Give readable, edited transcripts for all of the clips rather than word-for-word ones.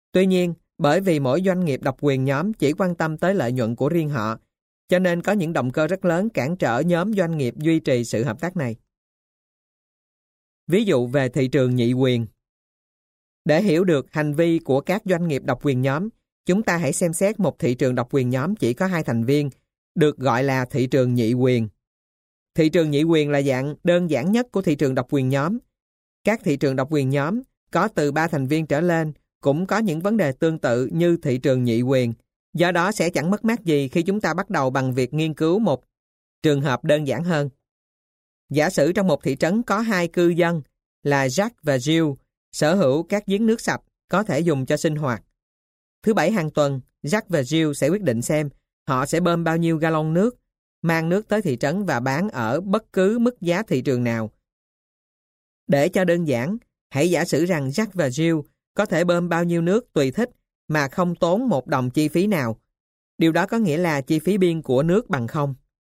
Tuy nhiên, bởi vì mỗi doanh nghiệp độc quyền nhóm chỉ quan tâm tới lợi nhuận của riêng họ, cho nên có những động cơ rất lớn cản trở nhóm doanh nghiệp duy trì sự hợp tác này. Ví dụ về thị trường nhị quyền. Để hiểu được hành vi của các doanh nghiệp độc quyền nhóm, chúng ta hãy xem xét một thị trường độc quyền nhóm chỉ có 2 thành viên, được gọi là thị trường nhị quyền. Thị trường nhị quyền là dạng đơn giản nhất của thị trường độc quyền nhóm. Các thị trường độc quyền nhóm có từ 3 thành viên trở lên cũng có những vấn đề tương tự như thị trường nhị quyền. Do đó sẽ chẳng mất mát gì khi chúng ta bắt đầu bằng việc nghiên cứu một trường hợp đơn giản hơn. Giả sử trong một thị trấn có 2 cư dân là Jack và Jill sở hữu các giếng nước sạch có thể dùng cho sinh hoạt. Thứ Bảy hàng tuần, Jack và Jill sẽ quyết định xem họ sẽ bơm bao nhiêu gallon nước, mang nước tới thị trấn và bán ở bất cứ mức giá thị trường nào. Để cho đơn giản, hãy giả sử rằng Jack và Jill có thể bơm bao nhiêu nước tùy thích mà không tốn một đồng chi phí nào. Điều đó có nghĩa là chi phí biên của nước bằng 0.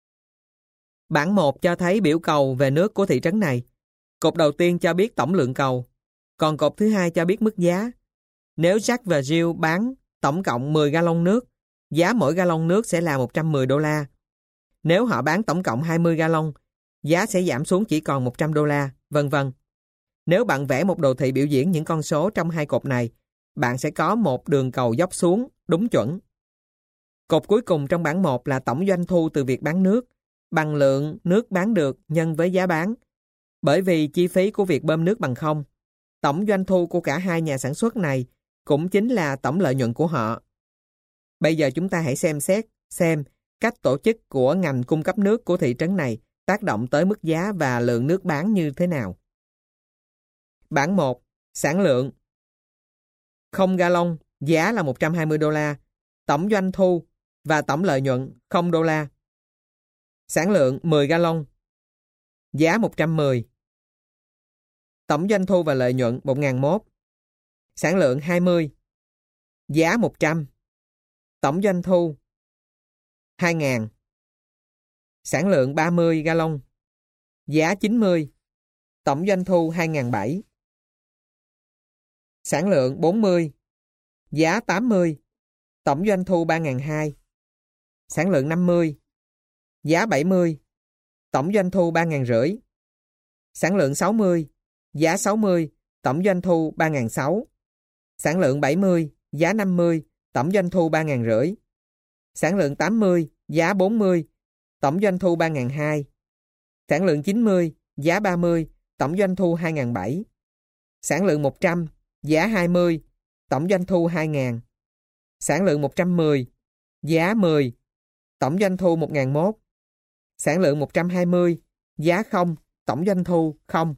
Bảng 1 cho thấy biểu cầu về nước của thị trấn này. Cột đầu tiên cho biết tổng lượng cầu, còn cột thứ hai cho biết mức giá. Nếu Jack và Jill bán tổng cộng 10 gallon nước, giá mỗi gallon nước sẽ là $110. Nếu họ bán tổng cộng 20 gallon, giá sẽ giảm xuống chỉ còn $100, vân vân. Nếu bạn vẽ một đồ thị biểu diễn những con số trong 2 cột này, bạn sẽ có một đường cầu dốc xuống, đúng chuẩn. Cột cuối cùng trong bảng 1 là tổng doanh thu từ việc bán nước, bằng lượng nước bán được nhân với giá bán. Bởi vì chi phí của việc bơm nước bằng 0, tổng doanh thu của cả hai nhà sản xuất này cũng chính là tổng lợi nhuận của họ. Bây giờ chúng ta hãy xem xét xem cách tổ chức của ngành cung cấp nước của thị trấn này tác động tới mức giá và lượng nước bán như thế nào. Bảng 1. Sản lượng 0 gallon, giá là $120, tổng doanh thu và tổng lợi nhuận $0. Sản lượng 10 gallon, giá 110, tổng doanh thu và lợi nhuận 1.001. Sản lượng 20, giá 100, tổng doanh thu 2.000. Sản lượng 30 gallon, giá 90, tổng doanh thu 2.007. Sản lượng 40, giá 80, tổng doanh thu 3.200. Sản lượng 50, giá 70, tổng doanh thu 3.500. Sản lượng 60, giá 60, tổng doanh thu 3.600. Sản lượng 70, giá 50, tổng doanh thu 3.500. Sản lượng 80, giá 40, tổng doanh thu 3.200. Sản lượng 90, giá 30, tổng doanh thu 2.700. Sản lượng 100, giá 20, tổng doanh thu 2.000. Sản lượng 110, giá 10, tổng doanh thu 1.001. Sản lượng 120, giá 0, tổng doanh thu 0.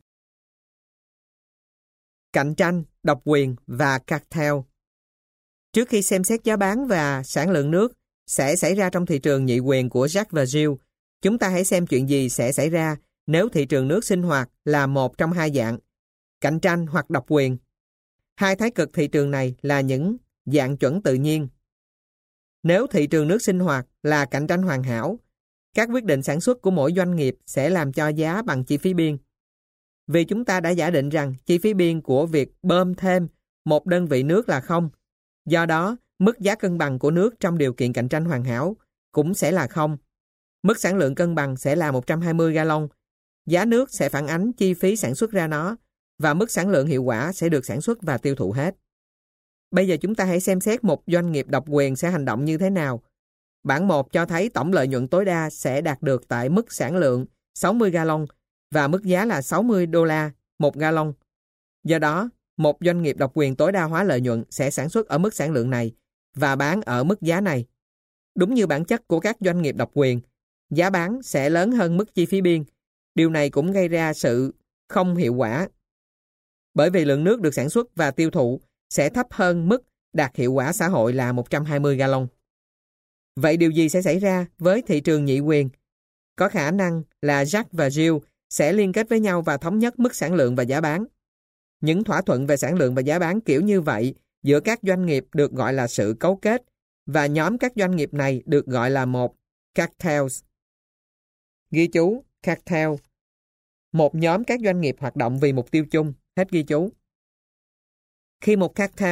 Cạnh tranh, độc quyền và cartel. Trước khi xem xét giá bán và sản lượng nước sẽ xảy ra trong thị trường nhị quyền của Jack và Jill, chúng ta hãy xem chuyện gì sẽ xảy ra nếu thị trường nước sinh hoạt là một trong hai dạng, cạnh tranh hoặc độc quyền. Hai thái cực thị trường này là những dạng chuẩn tự nhiên. Nếu thị trường nước sinh hoạt là cạnh tranh hoàn hảo, các quyết định sản xuất của mỗi doanh nghiệp sẽ làm cho giá bằng chi phí biên. Vì chúng ta đã giả định rằng chi phí biên của việc bơm thêm một đơn vị nước là 0. Do đó, mức giá cân bằng của nước trong điều kiện cạnh tranh hoàn hảo cũng sẽ là 0. Mức sản lượng cân bằng sẽ là 120 gallon. Giá nước sẽ phản ánh chi phí sản xuất ra nó và mức sản lượng hiệu quả sẽ được sản xuất và tiêu thụ hết. Bây giờ chúng ta hãy xem xét một doanh nghiệp độc quyền sẽ hành động như thế nào. Bảng 1 cho thấy tổng lợi nhuận tối đa sẽ đạt được tại mức sản lượng 60 gallon và mức giá là $60 một gallon. Do đó, một doanh nghiệp độc quyền tối đa hóa lợi nhuận sẽ sản xuất ở mức sản lượng này và bán ở mức giá này. Đúng như bản chất của các doanh nghiệp độc quyền, giá bán sẽ lớn hơn mức chi phí biên. Điều này cũng gây ra sự không hiệu quả, bởi vì lượng nước được sản xuất và tiêu thụ sẽ thấp hơn mức đạt hiệu quả xã hội là 120 gallon. Vậy điều gì sẽ xảy ra với thị trường nhị quyền? Có khả năng là Jack và Jill sẽ liên kết với nhau và thống nhất mức sản lượng và giá bán. Những thỏa thuận về sản lượng và giá bán kiểu như vậy giữa các doanh nghiệp được gọi là sự cấu kết, và nhóm các doanh nghiệp này được gọi là một cartels. Ghi chú, cartel. Một nhóm các doanh nghiệp hoạt động vì mục tiêu chung. Hết ghi chú. Khi một cartel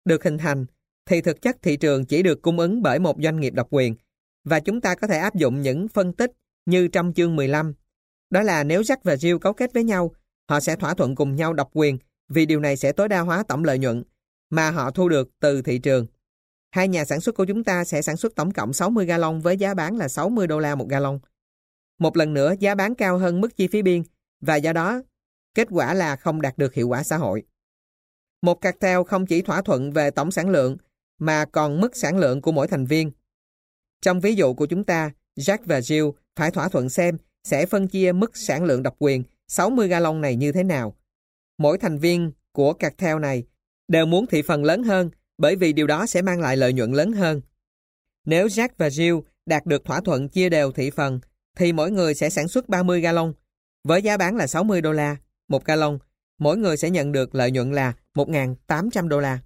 được hình thành, thì thực chất thị trường chỉ được cung ứng bởi một doanh nghiệp độc quyền, và chúng ta có thể áp dụng những phân tích như trong chương 15. Đó là nếu Jack và Jill cấu kết với nhau, họ sẽ thỏa thuận cùng nhau độc quyền vì điều này sẽ tối đa hóa tổng lợi nhuận mà họ thu được từ thị trường. Hai nhà sản xuất của chúng ta sẽ sản xuất tổng cộng 60 gallon với giá bán là $60 một gallon. Một lần nữa, giá bán cao hơn mức chi phí biên và do đó kết quả là không đạt được hiệu quả xã hội. Một cartel không chỉ thỏa thuận về tổng sản lượng mà còn mức sản lượng của mỗi thành viên. Trong ví dụ của chúng ta, Jack và Jill phải thỏa thuận xem sẽ phân chia mức sản lượng độc quyền 60 gallon này như thế nào. Mỗi thành viên của cartel này đều muốn thị phần lớn hơn bởi vì điều đó sẽ mang lại lợi nhuận lớn hơn. Nếu Jack và Jill đạt được thỏa thuận chia đều thị phần thì mỗi người sẽ sản xuất 30 gallon với giá bán là $60 một gallon. Mỗi người sẽ nhận được lợi nhuận là $1.800.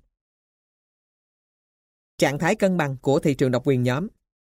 Trạng thái cân bằng của thị trường độc quyền nhóm.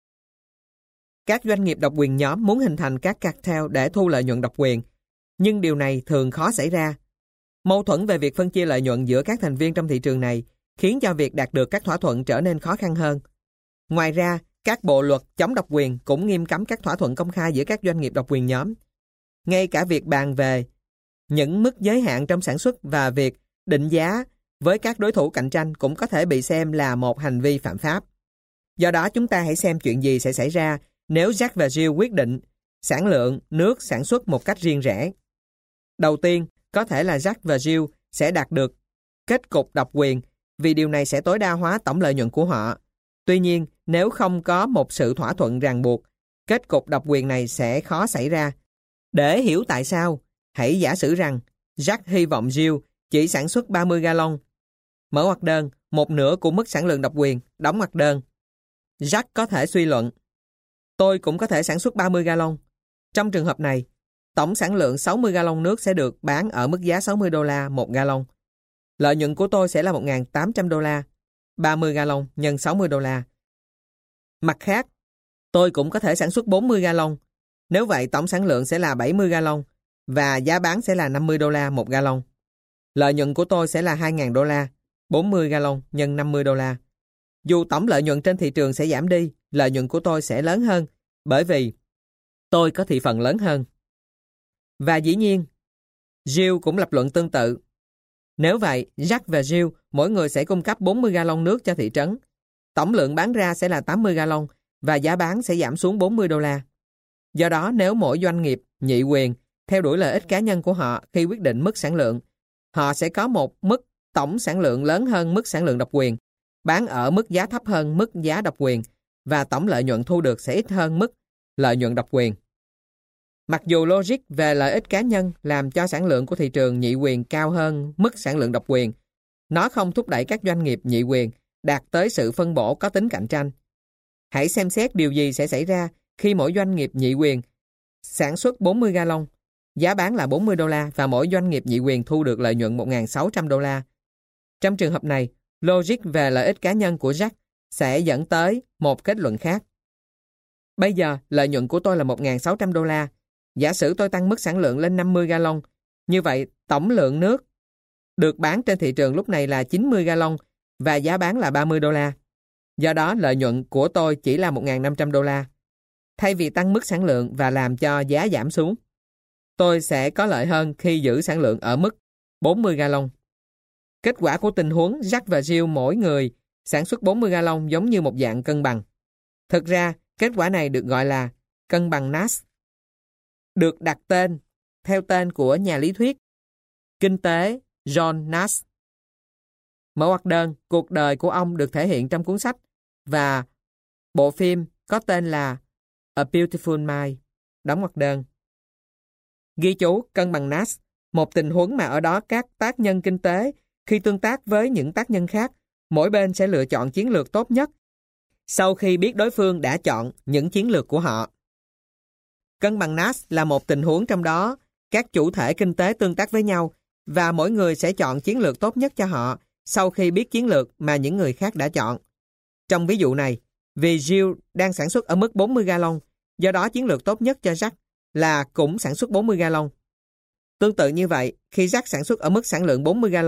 Các doanh nghiệp độc quyền nhóm muốn hình thành các cartel để thu lợi nhuận độc quyền, nhưng điều này thường khó xảy ra. Mâu thuẫn về việc phân chia lợi nhuận giữa các thành viên trong thị trường này khiến cho việc đạt được các thỏa thuận trở nên khó khăn hơn. Ngoài ra, các bộ luật chống độc quyền cũng nghiêm cấm các thỏa thuận công khai giữa các doanh nghiệp độc quyền nhóm. Ngay cả việc bàn về những mức giới hạn trong sản xuất và việc định giá với các đối thủ cạnh tranh cũng có thể bị xem là một hành vi phạm pháp. Do đó chúng ta hãy xem chuyện gì sẽ xảy ra nếu Jack và Jill quyết định sản lượng nước sản xuất một cách riêng rẽ. Đầu tiên, có thể là Jack và Jill sẽ đạt được kết cục độc quyền vì điều này sẽ tối đa hóa tổng lợi nhuận của họ. Tuy nhiên, nếu không có một sự thỏa thuận ràng buộc, kết cục độc quyền này sẽ khó xảy ra. Để hiểu tại sao, hãy giả sử rằng Jack hy vọng Jill chỉ sản xuất 30 gallon. Mở ngoặc đơn, một nửa của mức sản lượng độc quyền, đóng ngoặc đơn. Jack có thể suy luận, tôi cũng có thể sản xuất 30 gallon. Trong trường hợp này, tổng sản lượng 60 gallon nước sẽ được bán ở mức giá $60 một gallon. Lợi nhuận của tôi sẽ là $1.800, 30 gallon nhân $60. Mặt khác, tôi cũng có thể sản xuất 40 gallon. Nếu vậy, tổng sản lượng sẽ là 70 gallon và giá bán sẽ là $50 một gallon. Lợi nhuận của tôi sẽ là $2.000, 40 gallon nhân $50. Dù tổng lợi nhuận trên thị trường sẽ giảm đi, lợi nhuận của tôi sẽ lớn hơn bởi vì tôi có thị phần lớn hơn. Và dĩ nhiên, Jill cũng lập luận tương tự. Nếu vậy, Jack và Jill mỗi người sẽ cung cấp 40 gallon nước cho thị trấn. Tổng lượng bán ra sẽ là 80 gallon và giá bán sẽ giảm xuống $40. Do đó, nếu mỗi doanh nghiệp nhị quyền theo đuổi lợi ích cá nhân của họ khi quyết định mức sản lượng, họ sẽ có một mức tổng sản lượng lớn hơn mức sản lượng độc quyền, bán ở mức giá thấp hơn mức giá độc quyền và tổng lợi nhuận thu được sẽ ít hơn mức lợi nhuận độc quyền. Mặc dù logic về lợi ích cá nhân làm cho sản lượng của thị trường nhị quyền cao hơn mức sản lượng độc quyền, nó không thúc đẩy các doanh nghiệp nhị quyền đạt tới sự phân bổ có tính cạnh tranh. Hãy xem xét điều gì sẽ xảy ra khi mỗi doanh nghiệp nhị quyền sản xuất 40 gallon, giá bán là $40 và mỗi doanh nghiệp nhị quyền thu được lợi nhuận $1.600. Trong trường hợp này, logic về lợi ích cá nhân của Jack sẽ dẫn tới một kết luận khác. Bây giờ, lợi nhuận của tôi là $1.600. Giả sử tôi tăng mức sản lượng lên 50 gallon, như vậy tổng lượng nước được bán trên thị trường lúc này là 90 gallon và giá bán là $30. Do đó, lợi nhuận của tôi chỉ là $1.500. Thay vì tăng mức sản lượng và làm cho giá giảm xuống, tôi sẽ có lợi hơn khi giữ sản lượng ở mức 40 gallon. Kết quả của tình huống Jack và Jill mỗi người sản xuất 40 gallon giống như một dạng cân bằng. Thực ra, kết quả này được gọi là cân bằng Nash, được đặt tên theo tên của nhà lý thuyết kinh tế John Nash. Mở ngoặc đơn, cuộc đời của ông được thể hiện trong cuốn sách và bộ phim có tên là A Beautiful Mind. Đóng ngoặc đơn. Ghi chú cân bằng Nash, một tình huống mà ở đó các tác nhân kinh tế khi tương tác với những tác nhân khác, mỗi bên sẽ lựa chọn chiến lược tốt nhất sau khi biết đối phương đã chọn những chiến lược của họ. Cân bằng Nash là một tình huống trong đó các chủ thể kinh tế tương tác với nhau và mỗi người sẽ chọn chiến lược tốt nhất cho họ sau khi biết chiến lược mà những người khác đã chọn. Trong ví dụ này, vì Jill đang sản xuất ở mức 40 gallon, do đó chiến lược tốt nhất cho Jack là cũng sản xuất 40 gallon. Tương tự như vậy, khi Jack sản xuất ở mức sản lượng 40 gallon,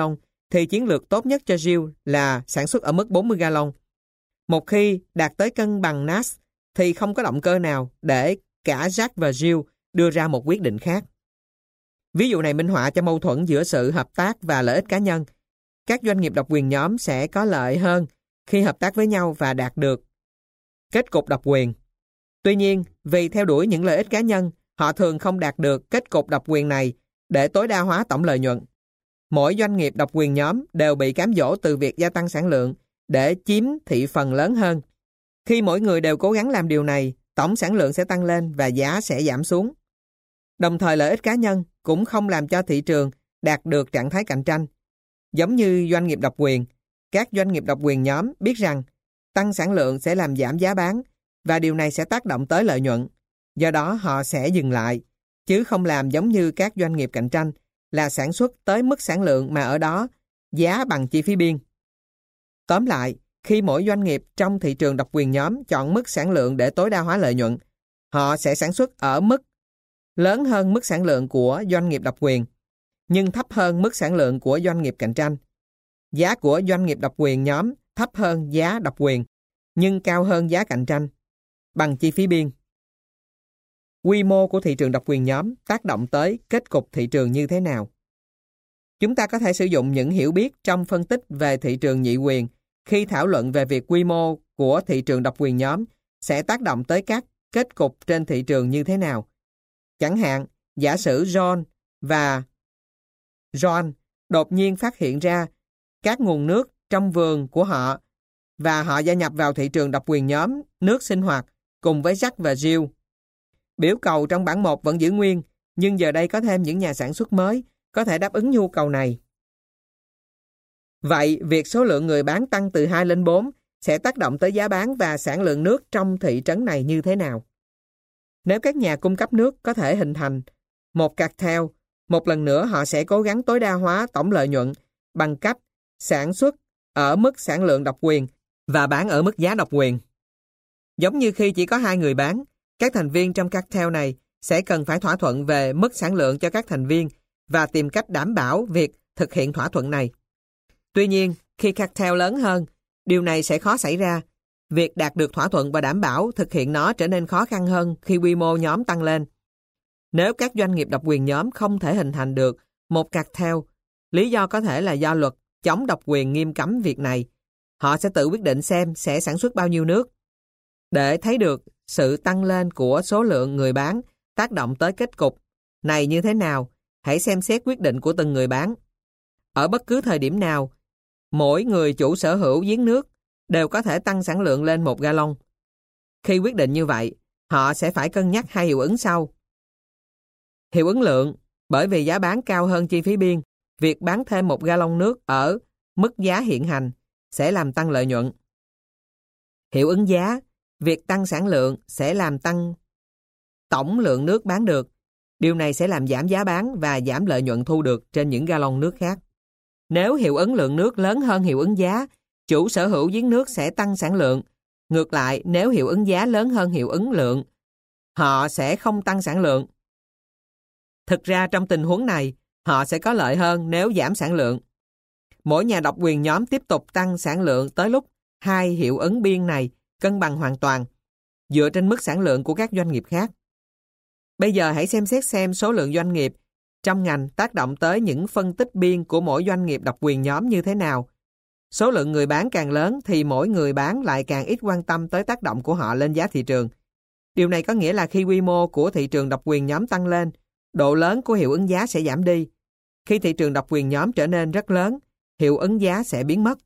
thì chiến lược tốt nhất cho Gill là sản xuất ở mức 40 gallon. Một khi đạt tới cân bằng Nash thì không có động cơ nào để cả Jack và Gill đưa ra một quyết định khác. Ví dụ này minh họa cho mâu thuẫn giữa sự hợp tác và lợi ích cá nhân. Các doanh nghiệp độc quyền nhóm sẽ có lợi hơn khi hợp tác với nhau và đạt được kết cục độc quyền. Tuy nhiên, vì theo đuổi những lợi ích cá nhân, họ thường không đạt được kết cục độc quyền này để tối đa hóa tổng lợi nhuận. Mỗi doanh nghiệp độc quyền nhóm đều bị cám dỗ từ việc gia tăng sản lượng để chiếm thị phần lớn hơn. Khi mỗi người đều cố gắng làm điều này, tổng sản lượng sẽ tăng lên và giá sẽ giảm xuống. Đồng thời lợi ích cá nhân cũng không làm cho thị trường đạt được trạng thái cạnh tranh. Giống như doanh nghiệp độc quyền, các doanh nghiệp độc quyền nhóm biết rằng tăng sản lượng sẽ làm giảm giá bán và điều này sẽ tác động tới lợi nhuận. Do đó họ sẽ dừng lại, chứ không làm giống như các doanh nghiệp cạnh tranh là sản xuất tới mức sản lượng mà ở đó giá bằng chi phí biên. Tóm lại, khi mỗi doanh nghiệp trong thị trường độc quyền nhóm chọn mức sản lượng để tối đa hóa lợi nhuận, họ sẽ sản xuất ở mức lớn hơn mức sản lượng của doanh nghiệp độc quyền, nhưng thấp hơn mức sản lượng của doanh nghiệp cạnh tranh. Giá của doanh nghiệp độc quyền nhóm thấp hơn giá độc quyền, nhưng cao hơn giá cạnh tranh, bằng chi phí biên. Quy mô của thị trường độc quyền nhóm tác động tới kết cục thị trường như thế nào? Chúng ta có thể sử dụng những hiểu biết trong phân tích về thị trường nhị quyền khi thảo luận về việc quy mô của thị trường độc quyền nhóm sẽ tác động tới các kết cục trên thị trường như thế nào. Chẳng hạn, giả sử John và John đột nhiên phát hiện ra các nguồn nước trong vườn của họ và họ gia nhập vào thị trường độc quyền nhóm nước sinh hoạt cùng với Jack và Jill. Biểu cầu trong bảng 1 vẫn giữ nguyên, nhưng giờ đây có thêm những nhà sản xuất mới có thể đáp ứng nhu cầu này. Vậy, việc số lượng người bán tăng từ 2 lên 4 sẽ tác động tới giá bán và sản lượng nước trong thị trấn này như thế nào? Nếu các nhà cung cấp nước có thể hình thành một cartel, một lần nữa họ sẽ cố gắng tối đa hóa tổng lợi nhuận bằng cách sản xuất ở mức sản lượng độc quyền và bán ở mức giá độc quyền. Giống như khi chỉ có 2 người bán, các thành viên trong cartel này sẽ cần phải thỏa thuận về mức sản lượng cho các thành viên và tìm cách đảm bảo việc thực hiện thỏa thuận này. Tuy nhiên, khi cartel lớn hơn, điều này sẽ khó xảy ra. Việc đạt được thỏa thuận và đảm bảo thực hiện nó trở nên khó khăn hơn khi quy mô nhóm tăng lên. Nếu các doanh nghiệp độc quyền nhóm không thể hình thành được một cartel, lý do có thể là do luật chống độc quyền nghiêm cấm việc này. Họ sẽ tự quyết định xem sẽ sản xuất bao nhiêu nước. Để thấy được sự tăng lên của số lượng người bán tác động tới kết cục này như thế nào, hãy xem xét quyết định của từng người bán. Ở bất cứ thời điểm nào, mỗi người chủ sở hữu giếng nước đều có thể tăng sản lượng lên 1 gallon. Khi quyết định như vậy, họ sẽ phải cân nhắc 2 hiệu ứng sau. Hiệu ứng lượng, bởi vì giá bán cao hơn chi phí biên, việc bán thêm 1 gallon nước ở mức giá hiện hành sẽ làm tăng lợi nhuận. Hiệu ứng giá, việc tăng sản lượng sẽ làm tăng tổng lượng nước bán được. Điều này sẽ làm giảm giá bán và giảm lợi nhuận thu được trên những gallon nước khác. Nếu hiệu ứng lượng nước lớn hơn hiệu ứng giá, chủ sở hữu giếng nước sẽ tăng sản lượng. Ngược lại, nếu hiệu ứng giá lớn hơn hiệu ứng lượng, họ sẽ không tăng sản lượng. Thực ra trong tình huống này, họ sẽ có lợi hơn nếu giảm sản lượng. Mỗi nhà độc quyền nhóm tiếp tục tăng sản lượng tới lúc 2 hiệu ứng biên này cân bằng hoàn toàn, dựa trên mức sản lượng của các doanh nghiệp khác. Bây giờ hãy xem xét xem số lượng doanh nghiệp trong ngành tác động tới những phân tích biên của mỗi doanh nghiệp độc quyền nhóm như thế nào. Số lượng người bán càng lớn thì mỗi người bán lại càng ít quan tâm tới tác động của họ lên giá thị trường. Điều này có nghĩa là khi quy mô của thị trường độc quyền nhóm tăng lên, độ lớn của hiệu ứng giá sẽ giảm đi. Khi thị trường độc quyền nhóm trở nên rất lớn, hiệu ứng giá sẽ biến mất.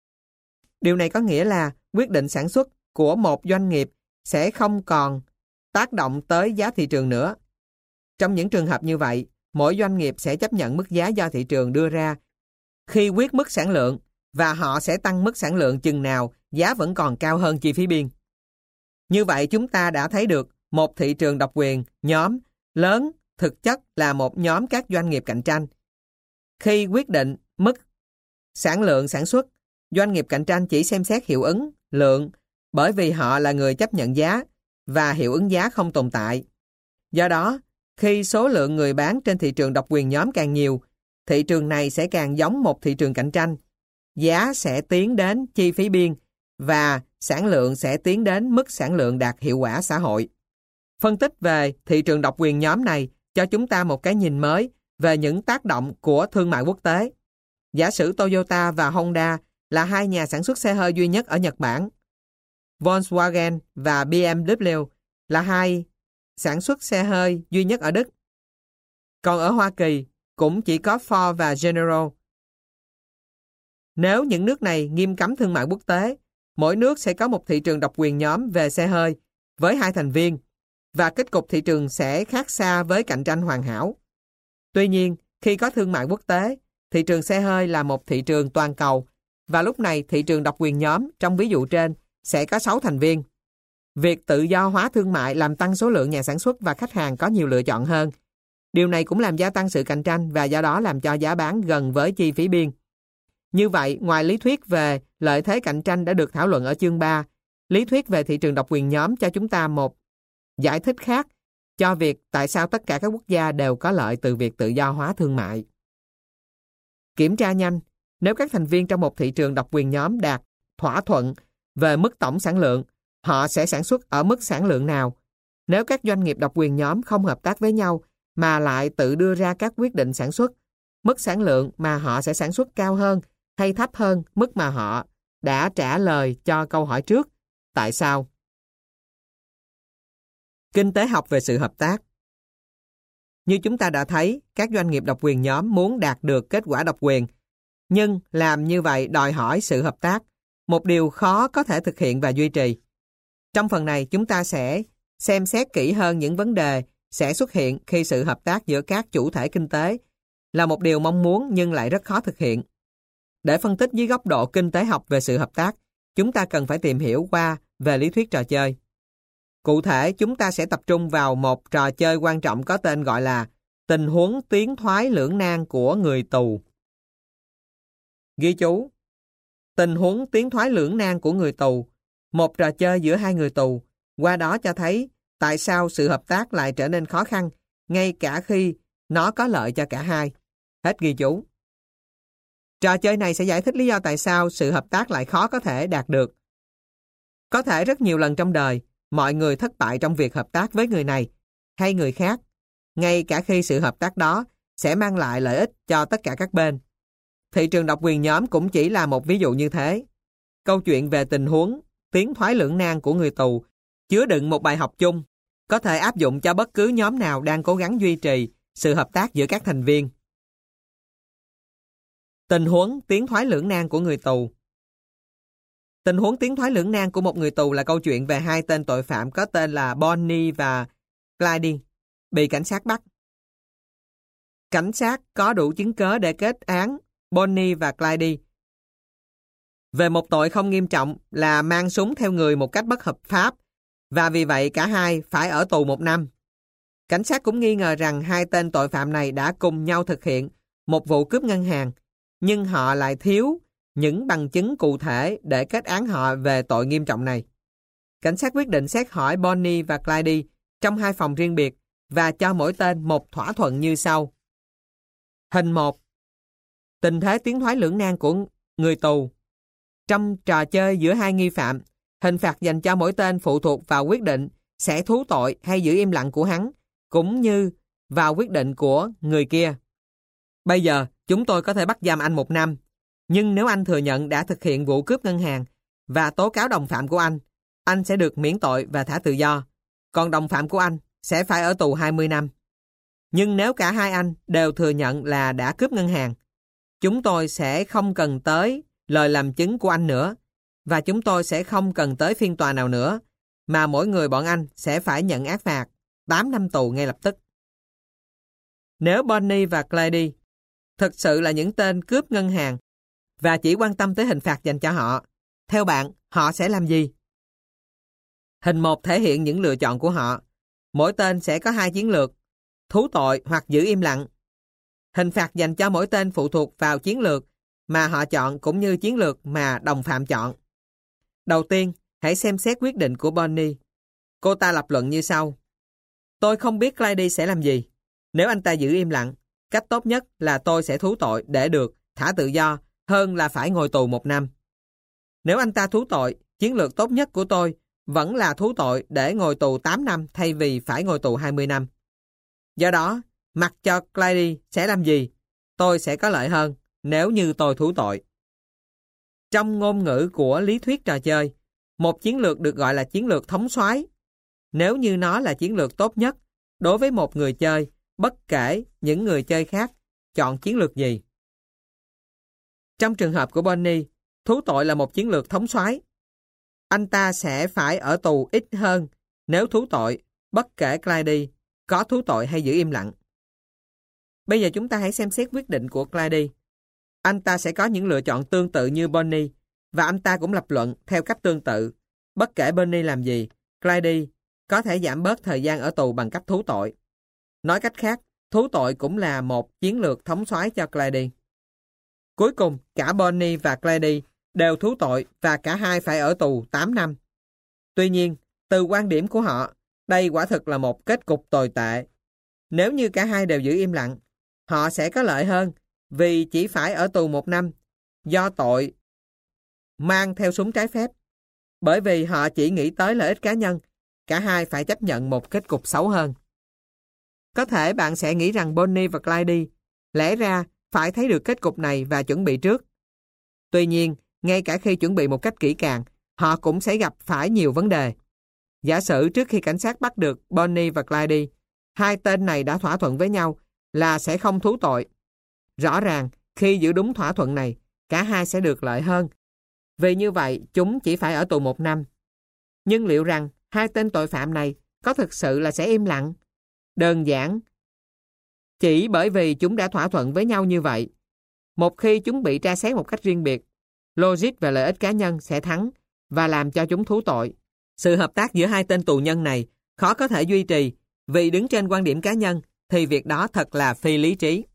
Điều này có nghĩa là quyết định sản xuất của một doanh nghiệp sẽ không còn tác động tới giá thị trường nữa. Trong những trường hợp như vậy, mỗi doanh nghiệp sẽ chấp nhận mức giá do thị trường đưa ra khi quyết mức sản lượng và họ sẽ tăng mức sản lượng chừng nào giá vẫn còn cao hơn chi phí biên. Như vậy chúng ta đã thấy được một thị trường độc quyền nhóm lớn thực chất là một nhóm các doanh nghiệp cạnh tranh. Khi quyết định mức sản lượng sản xuất, doanh nghiệp cạnh tranh chỉ xem xét hiệu ứng lượng bởi vì họ là người chấp nhận giá và hiệu ứng giá không tồn tại. Do đó, khi số lượng người bán trên thị trường độc quyền nhóm càng nhiều, thị trường này sẽ càng giống một thị trường cạnh tranh. Giá sẽ tiến đến chi phí biên và sản lượng sẽ tiến đến mức sản lượng đạt hiệu quả xã hội. Phân tích về thị trường độc quyền nhóm này cho chúng ta một cái nhìn mới về những tác động của thương mại quốc tế. Giả sử Toyota và Honda là hai nhà sản xuất xe hơi duy nhất ở Nhật Bản. Volkswagen và BMW là hai sản xuất xe hơi duy nhất ở Đức. Còn ở Hoa Kỳ cũng chỉ có Ford và General. Nếu những nước này nghiêm cấm thương mại quốc tế, mỗi nước sẽ có một thị trường độc quyền nhóm về xe hơi với hai thành viên và kết cục thị trường sẽ khác xa với cạnh tranh hoàn hảo. Tuy nhiên, khi có thương mại quốc tế, thị trường xe hơi là một thị trường toàn cầu và lúc này thị trường độc quyền nhóm trong ví dụ trên sẽ có 6 thành viên. Việc tự do hóa thương mại làm tăng số lượng nhà sản xuất và khách hàng có nhiều lựa chọn hơn. Điều này cũng làm gia tăng sự cạnh tranh và do đó làm cho giá bán gần với chi phí biên. Như vậy, ngoài lý thuyết về lợi thế cạnh tranh đã được thảo luận ở chương 3, lý thuyết về thị trường độc quyền nhóm cho chúng ta một giải thích khác cho việc tại sao tất cả các quốc gia đều có lợi từ việc tự do hóa thương mại. Kiểm tra nhanh, nếu các thành viên trong một thị trường độc quyền nhóm đạt thỏa thuận về mức tổng sản lượng, họ sẽ sản xuất ở mức sản lượng nào? Nếu các doanh nghiệp độc quyền nhóm không hợp tác với nhau mà lại tự đưa ra các quyết định sản xuất, mức sản lượng mà họ sẽ sản xuất cao hơn hay thấp hơn mức mà họ đã trả lời cho câu hỏi trước. Tại sao? Kinh tế học về sự hợp tác. Như chúng ta đã thấy, các doanh nghiệp độc quyền nhóm muốn đạt được kết quả độc quyền, nhưng làm như vậy đòi hỏi sự hợp tác, một điều khó có thể thực hiện và duy trì. Trong phần này, chúng ta sẽ xem xét kỹ hơn những vấn đề sẽ xuất hiện khi sự hợp tác giữa các chủ thể kinh tế là một điều mong muốn nhưng lại rất khó thực hiện. Để phân tích dưới góc độ kinh tế học về sự hợp tác, chúng ta cần phải tìm hiểu qua về lý thuyết trò chơi. Cụ thể, chúng ta sẽ tập trung vào một trò chơi quan trọng có tên gọi là tình huống tiến thoái lưỡng nan của người tù. Ghi chú: tình huống tiến thoái lưỡng nan của người tù, một trò chơi giữa hai người tù, qua đó cho thấy tại sao sự hợp tác lại trở nên khó khăn, ngay cả khi nó có lợi cho cả hai. Hết ghi chú. Trò chơi này sẽ giải thích lý do tại sao sự hợp tác lại khó có thể đạt được. Có thể rất nhiều lần trong đời, mọi người thất bại trong việc hợp tác với người này hay người khác, ngay cả khi sự hợp tác đó sẽ mang lại lợi ích cho tất cả các bên. Thị trường độc quyền nhóm cũng chỉ là một ví dụ như thế. Câu chuyện về tình huống tiến thoái lưỡng nan của người tù chứa đựng một bài học chung, có thể áp dụng cho bất cứ nhóm nào đang cố gắng duy trì sự hợp tác giữa các thành viên. Tình huống tiến thoái lưỡng nan của người tù. Tình huống tiến thoái lưỡng nan của một người tù là câu chuyện về hai tên tội phạm có tên là Bonnie và Clyde bị cảnh sát bắt. Cảnh sát có đủ chứng cớ để kết án Bonnie và Clyde về một tội không nghiêm trọng là mang súng theo người một cách bất hợp pháp, và vì vậy cả hai phải ở tù 1 năm. Cảnh sát cũng nghi ngờ rằng hai tên tội phạm này đã cùng nhau thực hiện một vụ cướp ngân hàng, nhưng họ lại thiếu những bằng chứng cụ thể để kết án họ về tội nghiêm trọng này. Cảnh sát quyết định xét hỏi Bonnie và Clyde trong 2 phòng riêng biệt và cho mỗi tên một thỏa thuận như sau. Hình 1. Tình thế tiến thoái lưỡng nan của người tù. Trong trò chơi giữa hai nghi phạm, hình phạt dành cho mỗi tên phụ thuộc vào quyết định sẽ thú tội hay giữ im lặng của hắn, cũng như vào quyết định của người kia. Bây giờ, chúng tôi có thể bắt giam anh 1 năm, nhưng nếu anh thừa nhận đã thực hiện vụ cướp ngân hàng và tố cáo đồng phạm của anh sẽ được miễn tội và thả tự do, còn đồng phạm của anh sẽ phải ở tù 20 năm. Nhưng nếu cả hai anh đều thừa nhận là đã cướp ngân hàng, chúng tôi sẽ không cần tới lời làm chứng của anh nữa, và chúng tôi sẽ không cần tới phiên tòa nào nữa, mà mỗi người bọn anh sẽ phải nhận án phạt 8 năm tù ngay lập tức. Nếu Bonnie và Clyde thực sự là những tên cướp ngân hàng và chỉ quan tâm tới hình phạt dành cho họ, theo bạn, họ sẽ làm gì? Hình 1 thể hiện những lựa chọn của họ. Mỗi tên sẽ có 2 chiến lược, thú tội hoặc giữ im lặng. Hình phạt dành cho mỗi tên phụ thuộc vào chiến lược mà họ chọn cũng như chiến lược mà đồng phạm chọn. Đầu tiên, hãy xem xét quyết định của Bonnie. Cô ta lập luận như sau. Tôi không biết Clyde sẽ làm gì. Nếu anh ta giữ im lặng, cách tốt nhất là tôi sẽ thú tội để được thả tự do hơn là phải ngồi tù 1 năm. Nếu anh ta thú tội, chiến lược tốt nhất của tôi vẫn là thú tội để ngồi tù 8 năm thay vì phải ngồi tù 20 năm. Do đó, mặc cho Clyde sẽ làm gì, tôi sẽ có lợi hơn nếu như tôi thú tội. Trong ngôn ngữ của lý thuyết trò chơi, một chiến lược được gọi là chiến lược thống soái. Nếu như nó là chiến lược tốt nhất đối với một người chơi, bất kể những người chơi khác chọn chiến lược gì. Trong trường hợp của Bonnie, thú tội là một chiến lược thống soái. Anh ta sẽ phải ở tù ít hơn nếu thú tội, bất kể Clyde có thú tội hay giữ im lặng. Bây giờ chúng ta hãy xem xét quyết định của Clyde. Anh ta sẽ có những lựa chọn tương tự như Bonnie, và anh ta cũng lập luận theo cách tương tự. Bất kể Bonnie làm gì, Clyde có thể giảm bớt thời gian ở tù bằng cách thú tội. Nói cách khác, thú tội cũng là một chiến lược thống soái cho Clyde. Cuối cùng, cả Bonnie và Clyde đều thú tội và cả hai phải ở tù 8 năm. Tuy nhiên, từ quan điểm của họ, đây quả thực là một kết cục tồi tệ. Nếu như cả hai đều giữ im lặng, họ sẽ có lợi hơn vì chỉ phải ở tù 1 năm do tội mang theo súng trái phép. Bởi vì họ chỉ nghĩ tới lợi ích cá nhân, cả hai phải chấp nhận một kết cục xấu hơn. Có thể bạn sẽ nghĩ rằng Bonnie và Clyde lẽ ra phải thấy được kết cục này và chuẩn bị trước. Tuy nhiên, ngay cả khi chuẩn bị một cách kỹ càng, họ cũng sẽ gặp phải nhiều vấn đề. Giả sử trước khi cảnh sát bắt được Bonnie và Clyde, hai tên này đã thỏa thuận với nhau là sẽ không thú tội. Rõ ràng, khi giữ đúng thỏa thuận này, cả hai sẽ được lợi hơn. Vì như vậy, chúng chỉ phải ở tù 1 năm. Nhưng liệu rằng hai tên tội phạm này có thực sự là sẽ im lặng? Đơn giản, chỉ bởi vì chúng đã thỏa thuận với nhau như vậy. Một khi chúng bị tra xét một cách riêng biệt, logic và lợi ích cá nhân sẽ thắng và làm cho chúng thú tội. Sự hợp tác giữa hai tên tù nhân này khó có thể duy trì vì đứng trên quan điểm cá nhân thì việc đó thật là phi lý trí.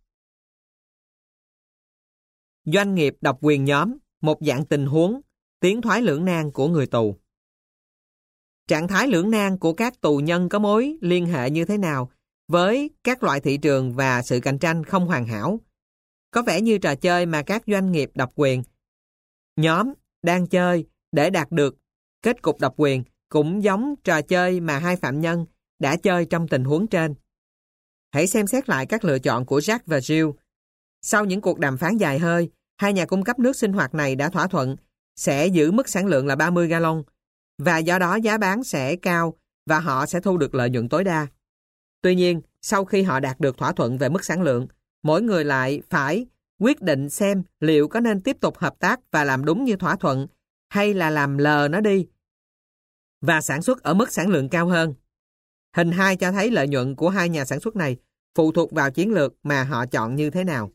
Doanh nghiệp độc quyền nhóm, một dạng tình huống, tiến thoái lưỡng nan của người tù. Trạng thái lưỡng nan của các tù nhân có mối liên hệ như thế nào với các loại thị trường và sự cạnh tranh không hoàn hảo? Có vẻ như trò chơi mà các doanh nghiệp độc quyền nhóm đang chơi để đạt được kết cục độc quyền cũng giống trò chơi mà hai phạm nhân đã chơi trong tình huống trên. Hãy xem xét lại các lựa chọn của Jack và Jill. Sau những cuộc đàm phán dài hơi, hai nhà cung cấp nước sinh hoạt này đã thỏa thuận sẽ giữ mức sản lượng là 30 gallon và do đó giá bán sẽ cao và họ sẽ thu được lợi nhuận tối đa. Tuy nhiên, sau khi họ đạt được thỏa thuận về mức sản lượng, mỗi người lại phải quyết định xem liệu có nên tiếp tục hợp tác và làm đúng như thỏa thuận hay là làm lờ nó đi và sản xuất ở mức sản lượng cao hơn. Hình 2 cho thấy lợi nhuận của hai nhà sản xuất này phụ thuộc vào chiến lược mà họ chọn như thế nào.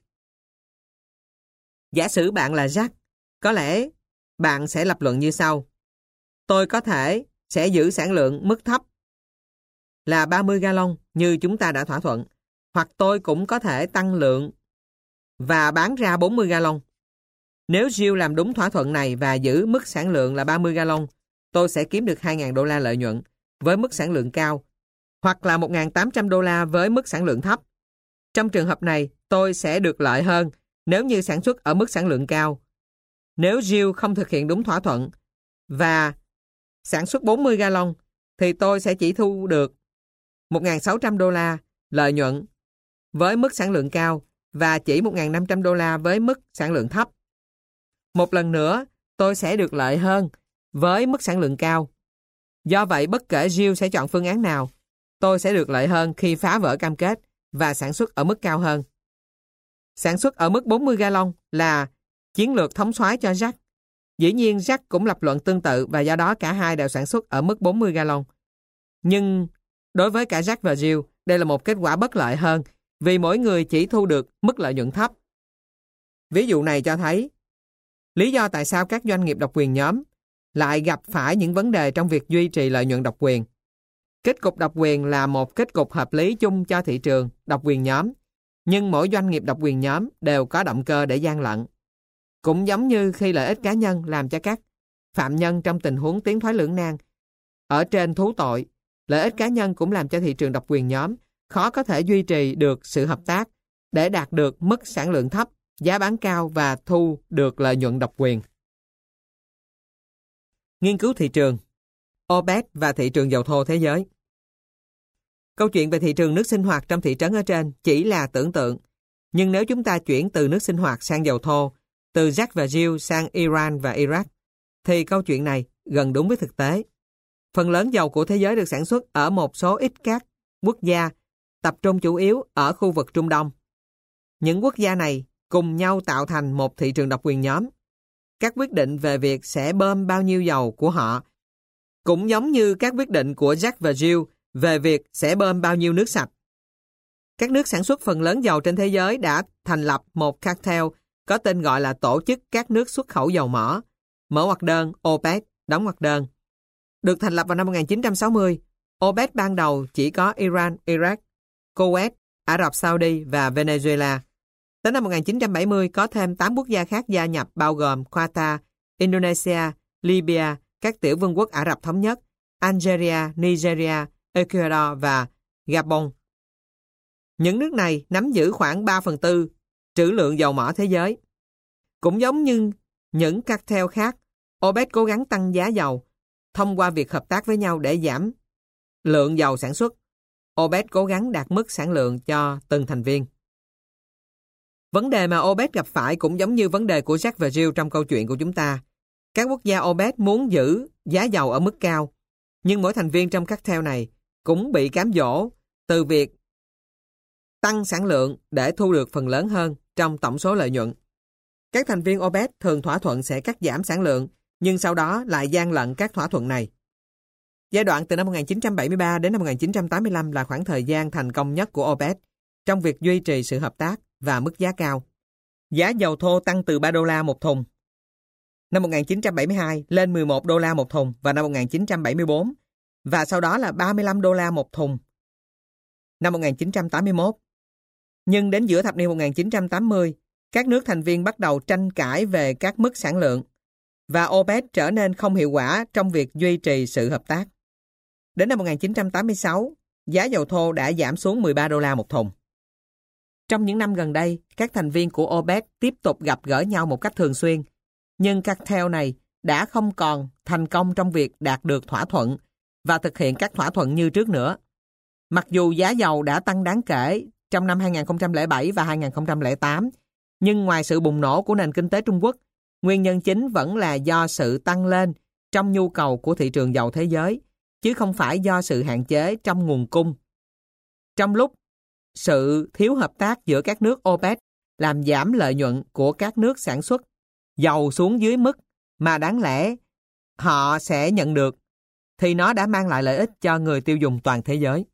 Giả sử bạn là Jack, có lẽ bạn sẽ lập luận như sau. Tôi có thể sẽ giữ sản lượng mức thấp là 30 gallon như chúng ta đã thỏa thuận, hoặc tôi cũng có thể tăng lượng và bán ra 40 gallon. Nếu Jill làm đúng thỏa thuận này và giữ mức sản lượng là 30 gallon, tôi sẽ kiếm được 2.000 đô la lợi nhuận với mức sản lượng cao, hoặc là 1.800 đô la với mức sản lượng thấp. Trong trường hợp này, tôi sẽ được lợi hơn nếu như sản xuất ở mức sản lượng cao. Nếu Jill không thực hiện đúng thỏa thuận và sản xuất 40 gallon, thì tôi sẽ chỉ thu được 1.600 đô la lợi nhuận với mức sản lượng cao và chỉ 1.500 đô la với mức sản lượng thấp. Một lần nữa, tôi sẽ được lợi hơn với mức sản lượng cao. Do vậy, bất kể Jill sẽ chọn phương án nào, tôi sẽ được lợi hơn khi phá vỡ cam kết và sản xuất ở mức cao hơn. Sản xuất ở mức 40 gallon là chiến lược thống soái cho Jack. Dĩ nhiên Jack cũng lập luận tương tự và do đó cả hai đều sản xuất ở mức 40 gallon. Nhưng đối với cả Jack và Jill, đây là một kết quả bất lợi hơn vì mỗi người chỉ thu được mức lợi nhuận thấp. Ví dụ này cho thấy lý do tại sao các doanh nghiệp độc quyền nhóm lại gặp phải những vấn đề trong việc duy trì lợi nhuận độc quyền. Kết cục độc quyền là một kết cục hợp lý chung cho thị trường độc quyền nhóm, nhưng mỗi doanh nghiệp độc quyền nhóm đều có động cơ để gian lận. Cũng giống như khi lợi ích cá nhân làm cho các phạm nhân trong tình huống tiến thoái lưỡng nan ở trên thú tội, lợi ích cá nhân cũng làm cho thị trường độc quyền nhóm khó có thể duy trì được sự hợp tác để đạt được mức sản lượng thấp, giá bán cao và thu được lợi nhuận độc quyền. Nghiên cứu thị trường, OPEC và thị trường dầu thô thế giới. Câu chuyện về thị trường nước sinh hoạt trong thị trấn ở trên chỉ là tưởng tượng. Nhưng nếu chúng ta chuyển từ nước sinh hoạt sang dầu thô, từ Iraq và Jill sang Iran và Iraq, thì câu chuyện này gần đúng với thực tế. Phần lớn dầu của thế giới được sản xuất ở một số ít các quốc gia, tập trung chủ yếu ở khu vực Trung Đông. Những quốc gia này cùng nhau tạo thành một thị trường độc quyền nhóm. Các quyết định về việc sẽ bơm bao nhiêu dầu của họ cũng giống như các quyết định của Jack và Jill về việc sẽ bơm bao nhiêu nước sạch. Các nước sản xuất phần lớn dầu trên thế giới đã thành lập một cartel có tên gọi là Tổ chức các nước xuất khẩu dầu mỏ, mở ngoặc đơn OPEC, đóng ngoặc đơn. Được thành lập vào năm 1960, OPEC ban đầu chỉ có Iran, Iraq, Kuwait, Ả Rập Saudi và Venezuela. Tới năm 1970 có thêm 8 quốc gia khác gia nhập bao gồm Qatar, Indonesia, Libya, các tiểu vương quốc Ả Rập Thống Nhất, Algeria, Nigeria, Ecuador và Gabon. Những nước này nắm giữ khoảng 3/4 trữ lượng dầu mỏ thế giới. Cũng giống như những cartel khác, OPEC cố gắng tăng giá dầu thông qua việc hợp tác với nhau để giảm lượng dầu sản xuất. OPEC cố gắng đạt mức sản lượng cho từng thành viên. Vấn đề mà OPEC gặp phải cũng giống như vấn đề của Jack và Jill trong câu chuyện của chúng ta. Các quốc gia OPEC muốn giữ giá dầu ở mức cao, nhưng mỗi thành viên trong cartel này cũng bị cám dỗ từ việc tăng sản lượng để thu được phần lớn hơn trong tổng số lợi nhuận. Các thành viên OPEC thường thỏa thuận sẽ cắt giảm sản lượng, nhưng sau đó lại gian lận các thỏa thuận này. Giai đoạn từ năm 1973 đến năm 1985 là khoảng thời gian thành công nhất của OPEC trong việc duy trì sự hợp tác và mức giá cao. Giá dầu thô tăng từ 3 đô la một thùng năm 1972 lên 11 đô la một thùng vào năm 1974 và sau đó là 35 đô la một thùng năm 1981. Nhưng đến giữa thập niên 1980, các nước thành viên bắt đầu tranh cãi về các mức sản lượng và OPEC trở nên không hiệu quả trong việc duy trì sự hợp tác. Đến năm 1986, giá dầu thô đã giảm xuống 13 đô la một thùng. Trong những năm gần đây, các thành viên của OPEC tiếp tục gặp gỡ nhau một cách thường xuyên, nhưng cartel này đã không còn thành công trong việc đạt được thỏa thuận và thực hiện các thỏa thuận như trước nữa. Mặc dù giá dầu đã tăng đáng kể trong năm 2007 và 2008, nhưng ngoài sự bùng nổ của nền kinh tế Trung Quốc, nguyên nhân chính vẫn là do sự tăng lên trong nhu cầu của thị trường dầu thế giới, chứ không phải do sự hạn chế trong nguồn cung. Trong lúc sự thiếu hợp tác giữa các nước OPEC làm giảm lợi nhuận của các nước sản xuất dầu xuống dưới mức mà đáng lẽ họ sẽ nhận được, thì nó đã mang lại lợi ích cho người tiêu dùng toàn thế giới.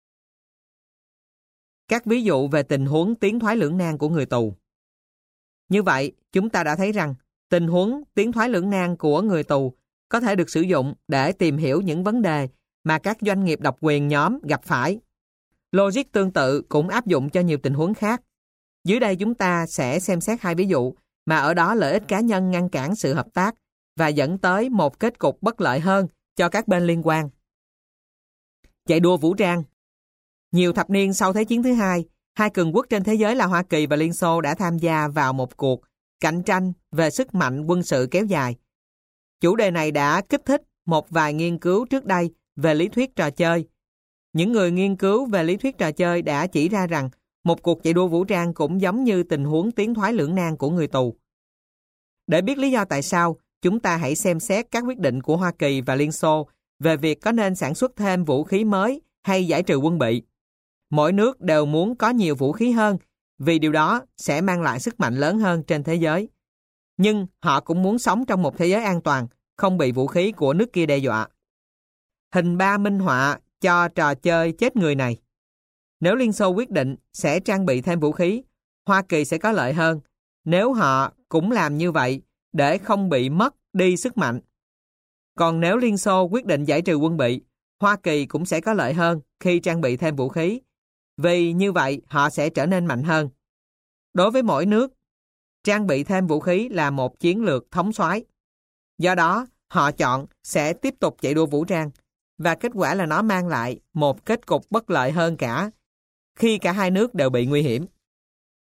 Các ví dụ về tình huống tiến thoái lưỡng nan của người tù. Như vậy, chúng ta đã thấy rằng tình huống tiến thoái lưỡng nan của người tù có thể được sử dụng để tìm hiểu những vấn đề mà các doanh nghiệp độc quyền nhóm gặp phải. Logic tương tự cũng áp dụng cho nhiều tình huống khác. Dưới đây chúng ta sẽ xem xét hai ví dụ mà ở đó lợi ích cá nhân ngăn cản sự hợp tác và dẫn tới một kết cục bất lợi hơn cho các bên liên quan. Chạy đua vũ trang. Nhiều thập niên sau Thế chiến thứ hai, hai cường quốc trên thế giới là Hoa Kỳ và Liên Xô đã tham gia vào một cuộc cạnh tranh về sức mạnh quân sự kéo dài. Chủ đề này đã kích thích một vài nghiên cứu trước đây về lý thuyết trò chơi. Những người nghiên cứu về lý thuyết trò chơi đã chỉ ra rằng một cuộc chạy đua vũ trang cũng giống như tình huống tiến thoái lưỡng nan của người tù. Để biết lý do tại sao, chúng ta hãy xem xét các quyết định của Hoa Kỳ và Liên Xô về việc có nên sản xuất thêm vũ khí mới hay giải trừ quân bị. Mỗi nước đều muốn có nhiều vũ khí hơn vì điều đó sẽ mang lại sức mạnh lớn hơn trên thế giới. Nhưng họ cũng muốn sống trong một thế giới an toàn, không bị vũ khí của nước kia đe dọa. Hình 3 minh họa cho trò chơi chết người này. Nếu Liên Xô quyết định sẽ trang bị thêm vũ khí, Hoa Kỳ sẽ có lợi hơn nếu họ cũng làm như vậy để không bị mất đi sức mạnh. Còn nếu Liên Xô quyết định giải trừ quân bị, Hoa Kỳ cũng sẽ có lợi hơn khi trang bị thêm vũ khí, vì như vậy họ sẽ trở nên mạnh hơn. Đối với mỗi nước, trang bị thêm vũ khí là một chiến lược thống soái. Do đó, họ chọn sẽ tiếp tục chạy đua vũ trang, và kết quả là nó mang lại một kết cục bất lợi hơn cả khi cả hai nước đều bị nguy hiểm.